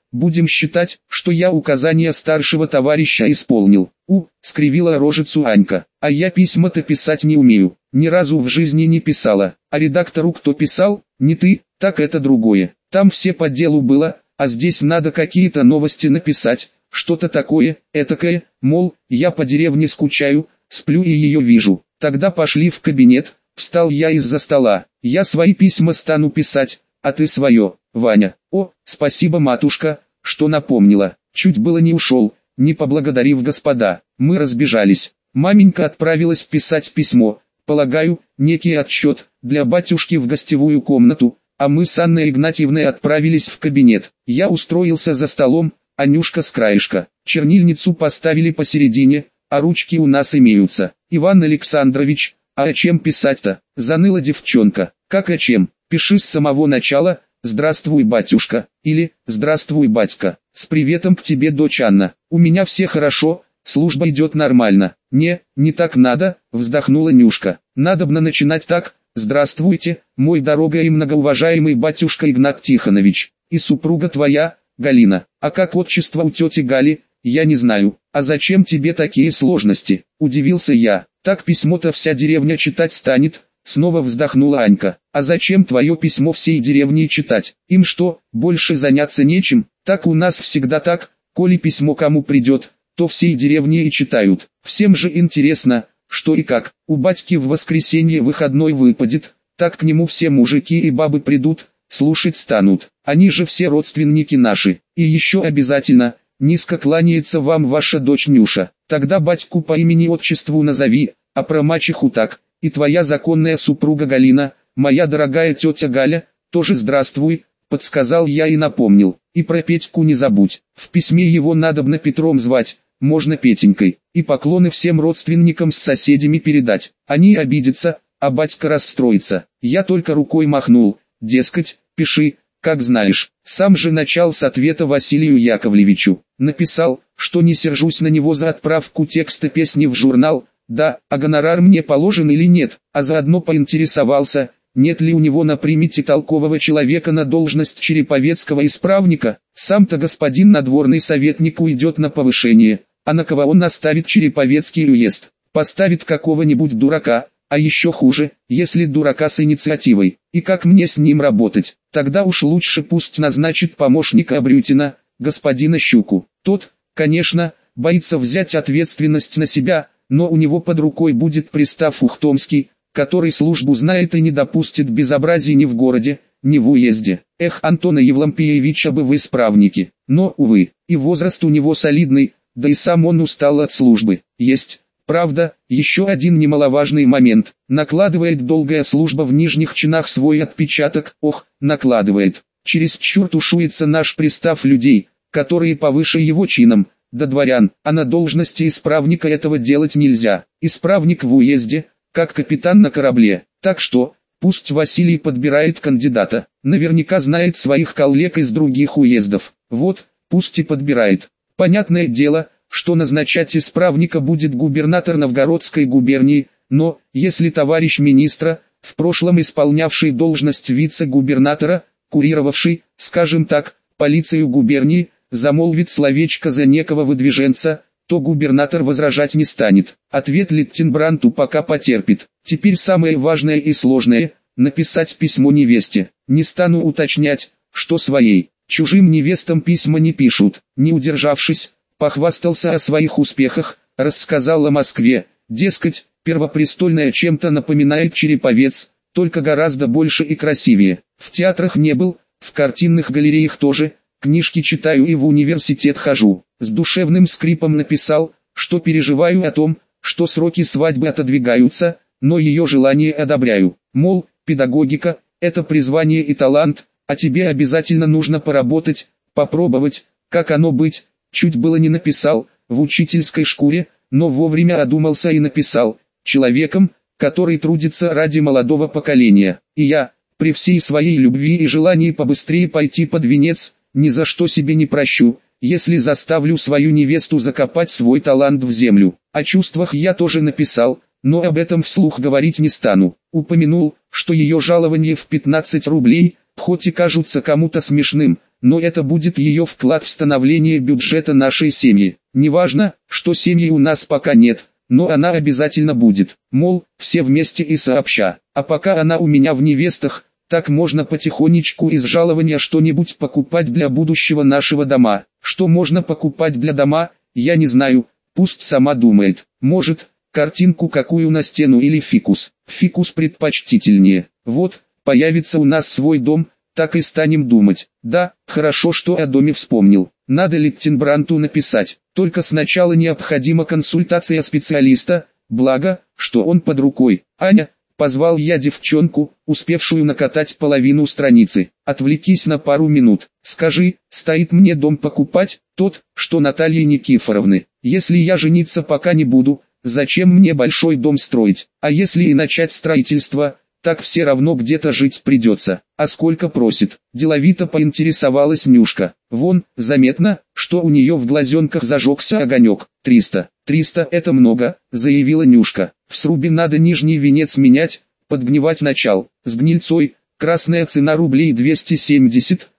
будем считать, что я указания старшего товарища исполнил. Скривила рожицу Анька. А я письма-то писать не умею. Ни разу в жизни не писала. А редактору кто писал? Не ты, так это другое. Там все по делу было, а здесь надо какие-то новости написать. Что-то такое, этакое, мол, я по деревне скучаю, сплю и ее вижу. Тогда пошли в кабинет, встал я из-за стола. Я свои письма стану писать, а ты свое, Ваня. Спасибо, матушка, что напомнила. Чуть было не ушел, не поблагодарив господа. Мы разбежались. Маменька отправилась писать письмо, полагаю, некий отчет, для батюшки в гостевую комнату, а мы с Анной Игнатьевной отправились в кабинет. Я устроился за столом, Анюшка с краешка. Чернильницу поставили посередине, а ручки у нас имеются. Иван Александрович, а о чем писать-то? Заныла девчонка. Как о чем? Пиши с самого начала. «Здравствуй, батюшка» или «Здравствуй, батька». С приветом к тебе, дочь Анна. У меня все хорошо, служба идет нормально. Не так надо, вздохнула Нюшка. Надобно начинать так: «Здравствуйте, мой дорогой и многоуважаемый батюшка Игнат Тихонович, и супруга твоя, Галина». А как отчество у тети Гали, я не знаю. А зачем тебе такие сложности? Удивился я. Так письмо-то вся деревня читать станет. Снова вздохнула Анька. А зачем твое письмо всей деревне читать? Им что, больше заняться нечем? Так у нас всегда так, коли письмо кому придет, то всей деревне и читают. Всем же интересно, что и как. У батьки в воскресенье выходной выпадет, так к нему все мужики и бабы придут, слушать станут. Они же все родственники наши. И еще обязательно, низко кланяется вам ваша дочь Нюша. Тогда батьку по имени-отчеству назови, а про мачеху так. И твоя законная супруга Галина, моя дорогая тетя Галя, тоже здравствуй, подсказал я и напомнил. И про Петьку не забудь, в письме его надобно Петром звать, можно Петенькой. И поклоны всем родственникам с соседями передать. Они обидятся, а батька расстроится. Я только рукой махнул, дескать, пиши, как знаешь. Сам же начал с ответа Василию Яковлевичу. Написал, что не сержусь на него за отправку текста песни в журнал. Да, а гонорар мне положен или нет, а заодно поинтересовался, нет ли у него на примете толкового человека на должность череповецкого исправника. Сам-то господин надворный советник уйдет на повышение, а на кого он наставит Череповецкий уезд? Поставит какого-нибудь дурака, а еще хуже, если дурака с инициативой. И как мне с ним работать? Тогда уж лучше пусть назначит помощника Абрютина, господина Щуку. Тот, конечно, боится взять ответственность на себя, но у него под рукой будет пристав Ухтомский, который службу знает и не допустит безобразий ни в городе, ни в уезде. Эх, Антона Евлампиевича бы в исправники. Но, увы, и возраст у него солидный, да и сам он устал от службы. Есть, правда, еще один немаловажный момент. Накладывает долгая служба в нижних чинах свой отпечаток. Накладывает. Чересчур тушуется наш пристав людей, которые повыше его чином, до дворян, а на должности исправника этого делать нельзя. Исправник в уезде, как капитан на корабле. Так что, пусть Василий подбирает кандидата. Наверняка знает своих коллег из других уездов. Пусть и подбирает. Понятное дело, что назначать исправника будет губернатор Новгородской губернии, но, если товарищ министра, в прошлом исполнявший должность вице-губернатора, курировавший, скажем так, полицию губернии, замолвит словечко за некого выдвиженца, то губернатор возражать не станет. Ответ Литтенбранту пока потерпит. Теперь самое важное и сложное – написать письмо невесте. Не стану уточнять, что своей. Чужим невестам письма не пишут. Не удержавшись, похвастался о своих успехах, рассказал о Москве. Дескать, Первопрестольная чем-то напоминает Череповец, только гораздо больше и красивее. В театрах не был, в картинных галереях тоже. Книжки читаю и в университет хожу. С душевным скрипом написал, что переживаю о том, что сроки свадьбы отодвигаются, но ее желание одобряю. Мол, педагогика – это призвание и талант, а тебе обязательно нужно поработать, попробовать, как оно быть. Чуть было не написал, в учительской шкуре, но вовремя одумался и написал, человеком, который трудится ради молодого поколения. И я, при всей своей любви и желании побыстрее пойти под венец, ни за что себе не прощу, если заставлю свою невесту закопать свой талант в землю. О чувствах я тоже написал, но об этом вслух говорить не стану. Упомянул, что ее жалование в 15 рублей, хоть и кажутся кому-то смешным, но это будет ее вклад в становление бюджета нашей семьи. Неважно, что семьи у нас пока нет, но она обязательно будет, мол, все вместе и сообща. А пока она у меня в невестах, так можно потихонечку из жалования что-нибудь покупать для будущего нашего дома. Что можно покупать для дома, я не знаю, пусть сама думает. Может, картинку какую на стену или фикус. Фикус предпочтительнее. Вот, появится у нас свой дом, так и станем думать. Да, хорошо, что о доме вспомнил. Надо Литтенбранту написать. Только сначала необходима консультация специалиста, благо, что он под рукой. Аня, позвал я девчонку, успевшую накатать половину страницы. Отвлекись на пару минут. Скажи, стоит мне дом покупать, тот, что Натальи Никифоровны. Если я жениться пока не буду, зачем мне большой дом строить? А если и начать строительство, так все равно где-то жить придется. А сколько просит? Деловито поинтересовалась Нюшка. Вон, заметно, что у нее в глазенках зажегся огонек. 300. 300 это много, заявила Нюшка. В срубе надо нижний венец менять, подгнивать начал. С гнильцой, красная цена рублей 270,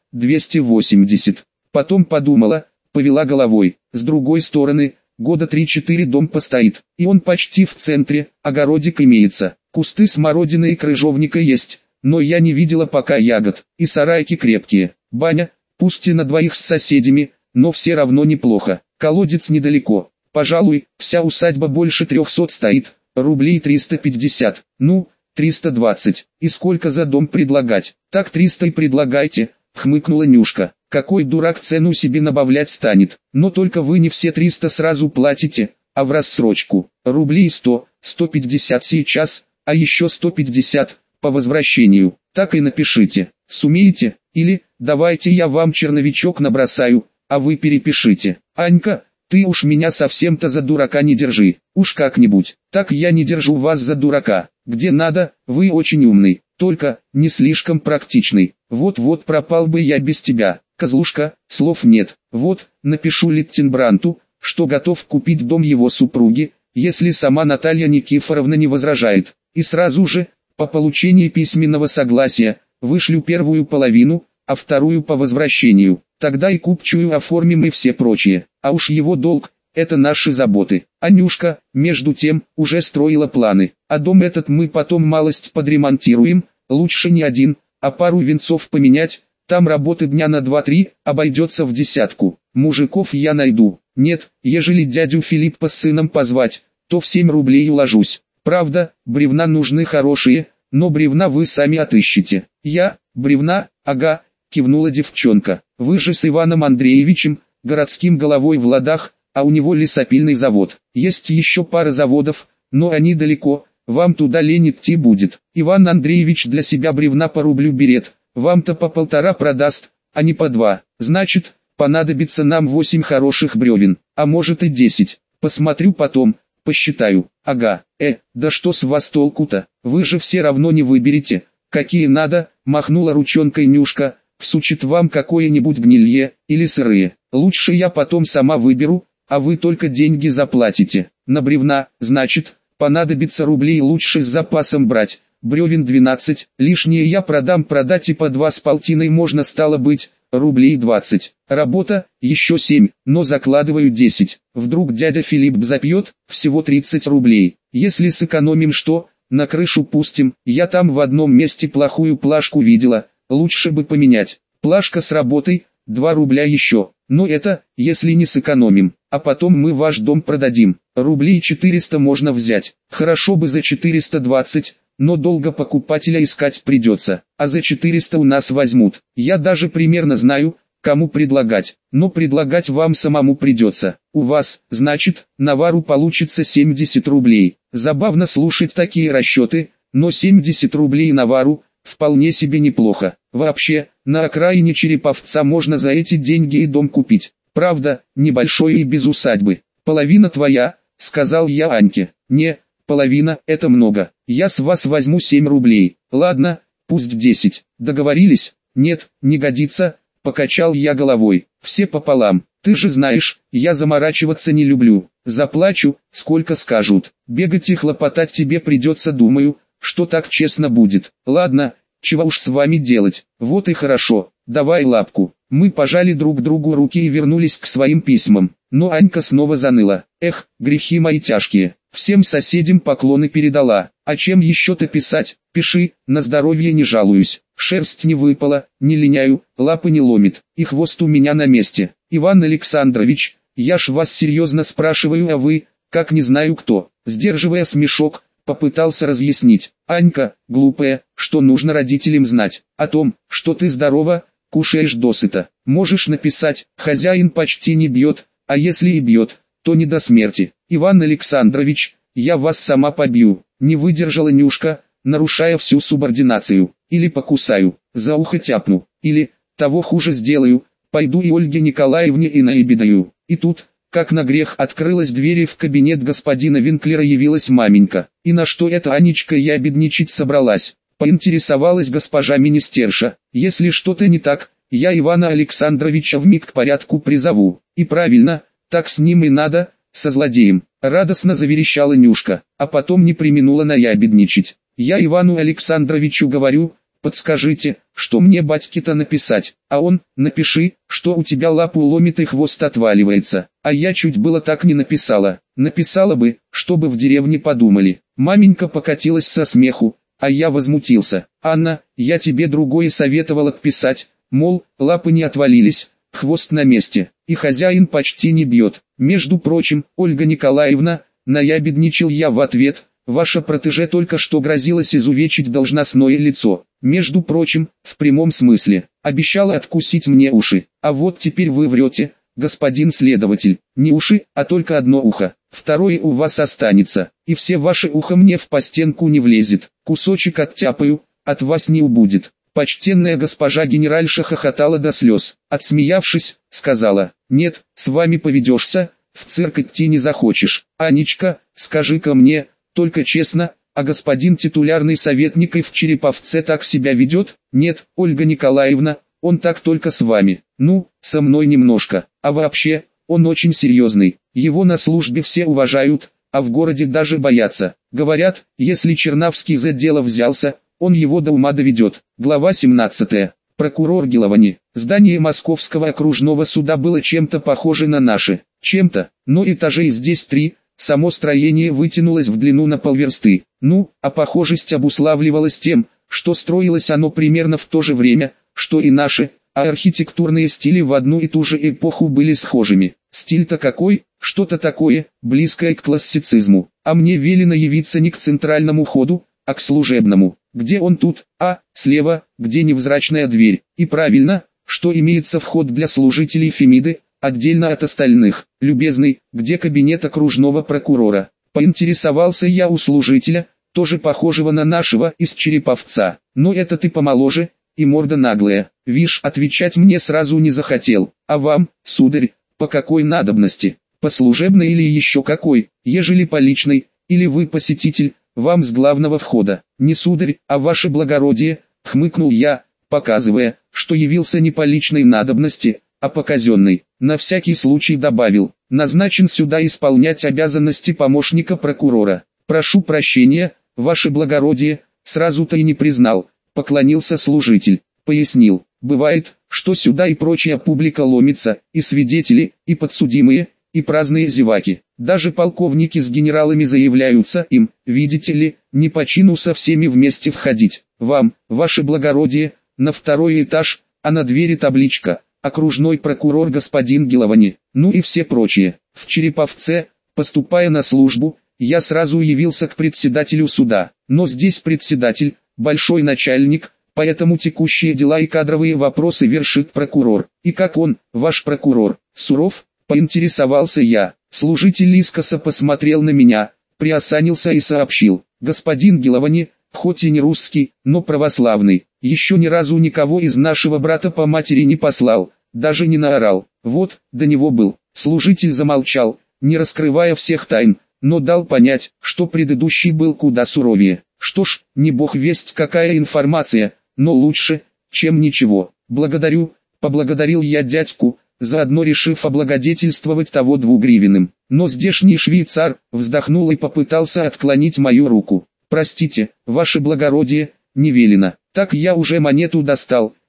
280. Потом подумала, повела головой. С другой стороны, года 3-4 дом постоит, и он почти в центре, огородик имеется. Кусты смородины и крыжовника есть, но я не видела пока ягод, и сарайки крепкие. Баня, пусть и на двоих с соседями, но все равно неплохо. Колодец недалеко. Пожалуй, вся усадьба больше 300 стоит, рублей 350, ну, 320. И сколько за дом предлагать? Так 300 и предлагайте, хмыкнула Нюшка. Какой дурак цену себе набавлять станет? Но только вы не все 300 сразу платите, а в рассрочку. Рублей 100, 150 сейчас, а еще 150 по возвращению. Так и напишите. Сумеете? Или давайте я вам черновичок набросаю, а вы перепишите. Анька, ты уж меня совсем-то за дурака не держи. Уж как-нибудь. Так я не держу вас за дурака. Где надо, вы очень умный, только не слишком практичный. Вот-вот пропал бы я без тебя. Козлушка, слов нет. Вот, напишу Литтенбранту, что готов купить дом его супруги, если сама Наталья Никифоровна не возражает. И сразу же, по получении письменного согласия, вышлю первую половину, а вторую по возвращению. Тогда и купчую оформим и все прочее. А уж его долг, это наши заботы. Анюшка, между тем, уже строила планы. А дом этот мы потом малость подремонтируем, лучше не один, а пару венцов поменять. Там работы дня на 2-3, обойдется в десятку. Мужиков я найду. Нет, ежели дядю Филиппа с сыном позвать, то в 7 рублей уложусь. Правда, бревна нужны хорошие, но бревна вы сами отыщете. Бревна, ага, кивнула девчонка. Вы же с Иваном Андреевичем, городским головой в ладах, а у него лесопильный завод. Есть еще пара заводов, но они далеко, вам туда лень идти будет. Иван Андреевич для себя бревна по рублю берет. Вам-то по 1,5 продаст, а не по 2. Значит, понадобится нам 8 хороших бревен, а может и 10. Посмотрю потом, посчитаю. Ага, да что с вас толку-то? Вы же все равно не выберете, какие надо, махнула ручонкой Нюшка, всучит вам какое-нибудь гнилье, или сырые. Лучше я потом сама выберу, а вы только деньги заплатите. На бревна, значит, понадобится рублей лучше с запасом брать. Бревен 12, лишнее я продать и по 2,5 можно стало быть, рублей 20. Работа, еще 7, но закладываю 10. Вдруг дядя Филипп запьет, всего 30 рублей. Если сэкономим что, на крышу пустим, я там в одном месте плохую плашку видела, лучше бы поменять. Плашка с работой, 2 рубля еще. Но это, если не сэкономим, а потом мы ваш дом продадим. Рублей 400 можно взять, хорошо бы за 420. Но долго покупателя искать придется, а за 400 у нас возьмут. Я даже примерно знаю, кому предлагать, но предлагать вам самому придется. У вас, значит, на вару получится 70 рублей. Забавно слушать такие расчеты, но 70 рублей на вару, вполне себе неплохо. Вообще, на окраине Череповца можно за эти деньги и дом купить. Правда, небольшой и без усадьбы. Половина твоя, сказал я Аньке. Не, половина, это много. Я с вас возьму 7 рублей. Ладно, пусть 10. Договорились? Нет, не годится, покачал я головой. Все пополам. Ты же знаешь, я заморачиваться не люблю. Заплачу, сколько скажут. Бегать и хлопотать тебе придется, думаю, что так честно будет. Ладно, чего уж с вами делать. Вот и хорошо. Давай лапку. Мы пожали друг другу руки и вернулись к своим письмам. Но Анька снова заныла. Эх, грехи мои тяжкие. Всем соседям поклоны передала. А чем еще-то писать? Пиши, на здоровье не жалуюсь. Шерсть не выпала, не линяю, лапы не ломит, и хвост у меня на месте. Иван Александрович, я ж вас серьезно спрашиваю, а вы, как не знаю кто, сдерживая смешок, попытался разъяснить. Анька, глупая, что нужно родителям знать? О том, что ты здорова, кушаешь досыта. Можешь написать, хозяин почти не бьет, а если и бьет, то не до смерти. Иван Александрович, я вас сама побью. Не выдержала Нюшка, нарушая всю субординацию. Или покусаю, за ухо тяпну, или, того хуже сделаю, пойду и Ольге Николаевне и наебедаю. И тут, как на грех, открылась дверь и в кабинет господина Винклера явилась маменька. И на что это Анечка ябедничать собралась? Поинтересовалась госпожа министерша. Если что-то не так, я Ивана Александровича вмиг к порядку призову. И правильно, так с ним и надо, со злодеем. Радостно заверещала Нюшка, а потом не преминула наябедничать. Я Ивану Александровичу говорю, подскажите, что мне батьке-то написать, а он, напиши, что у тебя лапу ломит и хвост отваливается, а я чуть было так не написала, написала бы, чтобы в деревне подумали. Маменька покатилась со смеху, а я возмутился. Анна, я тебе другое советовала писать, мол, лапы не отвалились, хвост на месте, и хозяин почти не бьет. Между прочим, Ольга Николаевна, наябедничал я в ответ, ваша протеже только что грозилась изувечить должностное лицо. Между прочим, в прямом смысле, обещала откусить мне уши. А вот теперь вы врете, господин следователь, не уши, а только одно ухо. Второе у вас останется, и все ваши ухо мне в постенку не влезет. Кусочек оттяпаю, от вас не убудет. Почтенная госпожа генеральша хохотала до слез. Отсмеявшись, сказала, нет, с вами поведешься, в цирк идти не захочешь. Анечка, скажи-ка мне, только честно, а господин титулярный советник и в Череповце так себя ведет? Нет, Ольга Николаевна, он так только с вами. Ну, со мной немножко. А вообще, он очень серьезный. Его на службе все уважают, а в городе даже боятся. Говорят, если Чернавский за дело взялся, он его до ума доведет. Глава 17. Прокурор Гиловани. Здание Московского окружного суда было чем-то похоже на наше. Чем-то, но этажей здесь 3. Само строение вытянулось в длину на полверсты. Ну, а похожесть обуславливалась тем, что строилось оно примерно в то же время, что и наше, а архитектурные стили в одну и ту же эпоху были схожими. Стиль-то какой? Что-то такое, близкое к классицизму. А мне велено явиться не к центральному ходу, а к служебному. Где он тут? А, слева, где невзрачная дверь. И правильно, что имеется вход для служителей Фемиды, отдельно от остальных. Любезный, где кабинет окружного прокурора? Поинтересовался я у служителя, тоже похожего на нашего из Череповца. Но это ты помоложе, и морда наглая. Вишь, отвечать мне сразу не захотел. А вам, сударь, по какой надобности? По служебной или еще какой? Ежели по личной, или вы посетитель, вам с главного входа. Не сударь, а ваше благородие, хмыкнул я, показывая, что явился не по личной надобности, а по казенной. На всякий случай добавил, назначен сюда исполнять обязанности помощника прокурора. Прошу прощения, ваше благородие, сразу-то и не признал, поклонился служитель, пояснил, бывает, что сюда и прочая публика ломится, и свидетели, и подсудимые, и праздные зеваки. Даже полковники с генералами заявляются им, видите ли, не по чину со всеми вместе входить. Вам, ваше благородие, на второй этаж, а на двери табличка «Окружной прокурор господин Гиловани», ну и все прочие. В Череповце, поступая на службу, я сразу явился к председателю суда. Но здесь председатель, большой начальник, поэтому текущие дела и кадровые вопросы вершит прокурор. И как он, ваш прокурор, суров? Поинтересовался я. Служитель искоса посмотрел на меня, приосанился и сообщил. Господин Гиловани, хоть и не русский, но православный, еще ни разу никого из нашего брата по матери не послал, даже не наорал. Вот, до него был. Служитель замолчал, не раскрывая всех тайн, но дал понять, что предыдущий был куда суровее. Что ж, не бог весть какая информация, но лучше, чем ничего. Благодарю, поблагодарил я дядьку, заодно решив облагодетельствовать того 2-гривенным. Но здешний швейцар вздохнул и попытался отклонить мою руку. Простите, ваше благородие, не велено. Так я уже монету достал,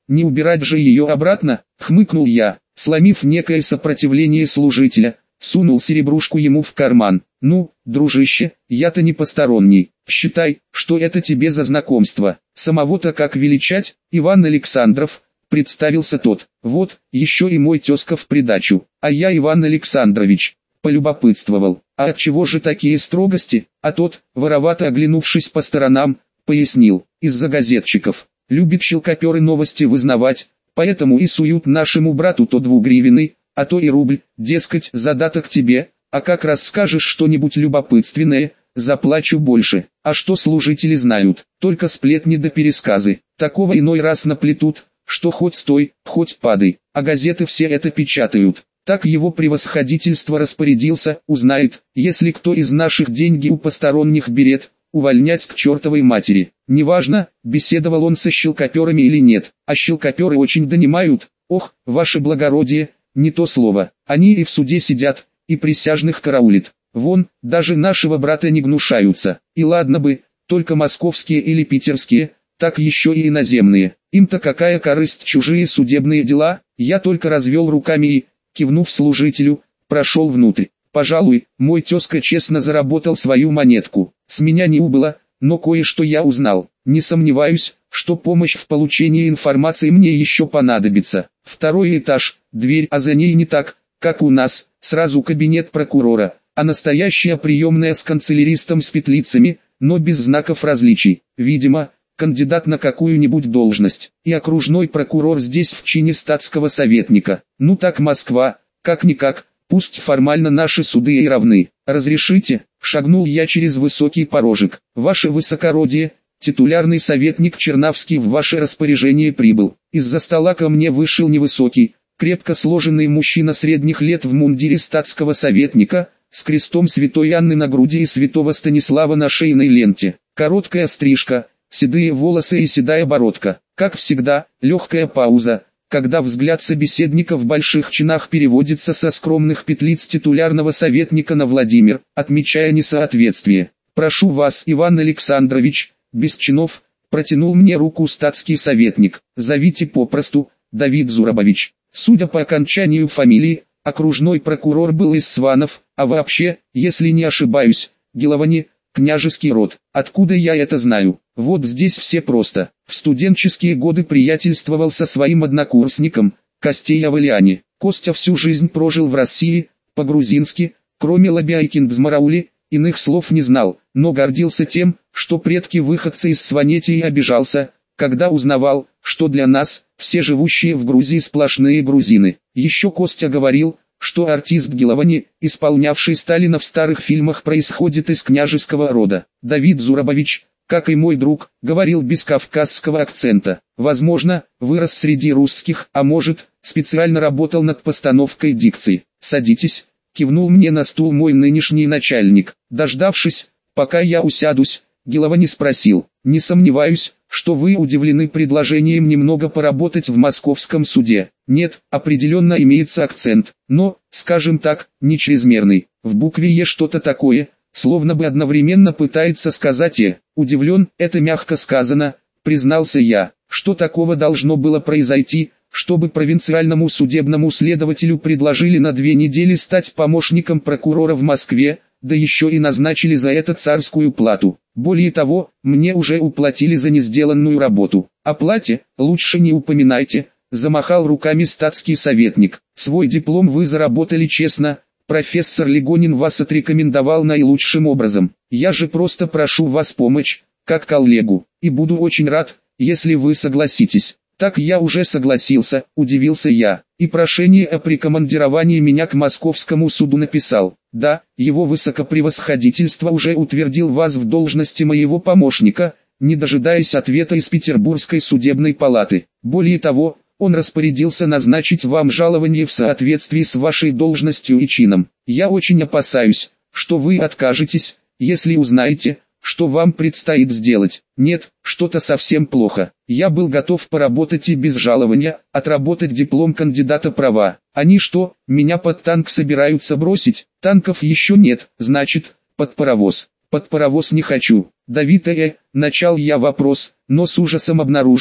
не убирать же ее обратно, хмыкнул я, сломив некое сопротивление служителя, сунул серебрушку ему в карман. Ну, дружище, я-то не посторонний, считай, что это тебе за знакомство. Самого-то как величать, Иван Александров, представился тот. Вот, еще и мой тезка в придачу. А я Иван Александрович. Полюбопытствовал. А от чего же такие строгости? А тот, воровато оглянувшись по сторонам, пояснил. Из-за газетчиков. Любит щелкоперы новости вызнавать, поэтому и суют нашему брату то 2 гривны, а то и рубль, дескать, задаток тебе, а как расскажешь что-нибудь любопытственное, заплачу больше. А что служители знают? Только сплетни да пересказы. Такого иной раз наплетут, что хоть стой, хоть падай, а газеты все это печатают. Так его превосходительство распорядился, узнает, если кто из наших деньги у посторонних берет, увольнять к чертовой матери. Неважно, беседовал он со щелкоперами или нет, а щелкоперы очень донимают. Ох, ваше благородие, не то слово, они и в суде сидят, и присяжных караулят. Вон, даже нашего брата не гнушаются. И ладно бы, только московские или питерские, так еще и иноземные. Им-то какая корысть чужие судебные дела? Я только развел руками и, кивнув служителю, прошел внутрь. Пожалуй, мой тезка честно заработал свою монетку. С меня не убыло, но кое-что я узнал. Не сомневаюсь, что помощь в получении информации мне еще понадобится. 2-й этаж, дверь, а за ней не так, как у нас, сразу кабинет прокурора, а настоящая приемная с канцеляристом с петлицами, но без знаков различий. Видимо, кандидат на какую-нибудь должность, и окружной прокурор здесь в чине статского советника. Ну так Москва, как-никак, пусть формально наши суды и равны. Разрешите, шагнул я через высокий порожек. Ваше высокородие, титулярный советник Чернавский в ваше распоряжение прибыл. Из-за стола ко мне вышел невысокий, крепко сложенный мужчина средних лет в мундире статского советника, с крестом святой Анны на груди и святого Станислава на шейной ленте. Короткая стрижка, седые волосы и седая бородка. Как всегда, легкая пауза, когда взгляд собеседника в больших чинах переводится со скромных петлиц титулярного советника на Владимир, отмечая несоответствие. «Прошу вас, Иван Александрович», без чинов, протянул мне руку статский советник. «Зовите попросту, Давид Зурабович». Судя по окончанию фамилии, окружной прокурор был из Сванов, а вообще, если не ошибаюсь, Геловани, княжеский род. Откуда я это знаю? Вот здесь все просто. В студенческие годы приятельствовал со своим однокурсником, Костей Авалиани. Костя всю жизнь прожил в России, по-грузински, кроме Лабяйкин-Бзмараули, иных слов не знал, но гордился тем, что предки выходцы из Сванетии, и обижался, когда узнавал, что для нас, все живущие в Грузии сплошные грузины. Еще Костя говорил, что артист Геловани, исполнявший Сталина в старых фильмах, происходит из княжеского рода. Давид Зурабович, как и мой друг, говорил без кавказского акцента. Возможно, вырос среди русских, а может, специально работал над постановкой дикции. «Садитесь», кивнул мне на стул мой нынешний начальник. Дождавшись, пока я усядусь, Геловани спросил: «Не сомневаюсь, что вы удивлены предложением немного поработать в московском суде». «Нет, определенно имеется акцент, но, скажем так, не чрезмерный. В букве «Е» что-то такое, словно бы одновременно пытается сказать «Е». Удивлен, это мягко сказано», признался я. Что такого должно было произойти, чтобы провинциальному судебному следователю предложили на 2 недели стать помощником прокурора в Москве, да еще и назначили за это царскую плату. Более того, мне уже уплатили за несделанную работу. О плате лучше не упоминайте, замахал руками статский советник. Свой диплом вы заработали честно, профессор Легонин вас отрекомендовал наилучшим образом. Я же просто прошу вас помочь, как коллегу, и буду очень рад, если вы согласитесь». «Так я уже согласился», удивился я, и прошение о прикомандировании меня к московскому суду написал. «Да, его высокопревосходительство уже утвердил вас в должности моего помощника», не дожидаясь ответа из Петербургской судебной палаты. «Более того, он распорядился назначить вам жалование в соответствии с вашей должностью и чином. Я очень опасаюсь, что вы откажетесь, если узнаете, что вам предстоит сделать. Нет, что-то совсем плохо. Я был готов поработать и без жалования, отработать диплом кандидата права. Они что, меня под танк собираются бросить? Танков еще нет, значит, под паровоз. Под паровоз не хочу». Давид начал я вопрос, но с ужасом обнаружил,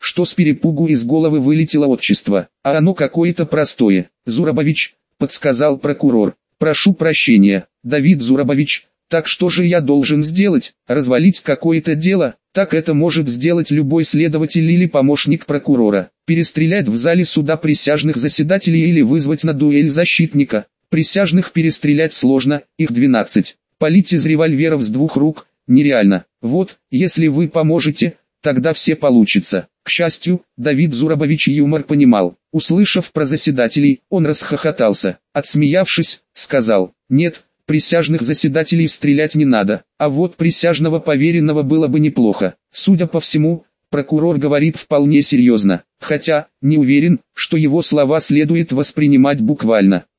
что с перепугу из головы вылетело отчество, а оно какое-то простое. Зурабович, подсказал прокурор. Прошу прощения, Давид Зурабович, так что же я должен сделать? Развалить какое-то дело? Так это может сделать любой следователь или помощник прокурора. Перестрелять в зале суда присяжных заседателей или вызвать на дуэль защитника. Присяжных перестрелять сложно, их 12. Палить из револьверов с 2 рук нереально. Вот, если вы поможете, тогда все получится. К счастью, Давид Зурабович юмор понимал. Услышав про заседателей, он расхохотался. Отсмеявшись, сказал: «Нет, присяжных заседателей стрелять не надо, а вот присяжного поверенного было бы неплохо». Судя по всему, прокурор говорит вполне серьезно, хотя, не уверен, что его слова следует воспринимать буквально.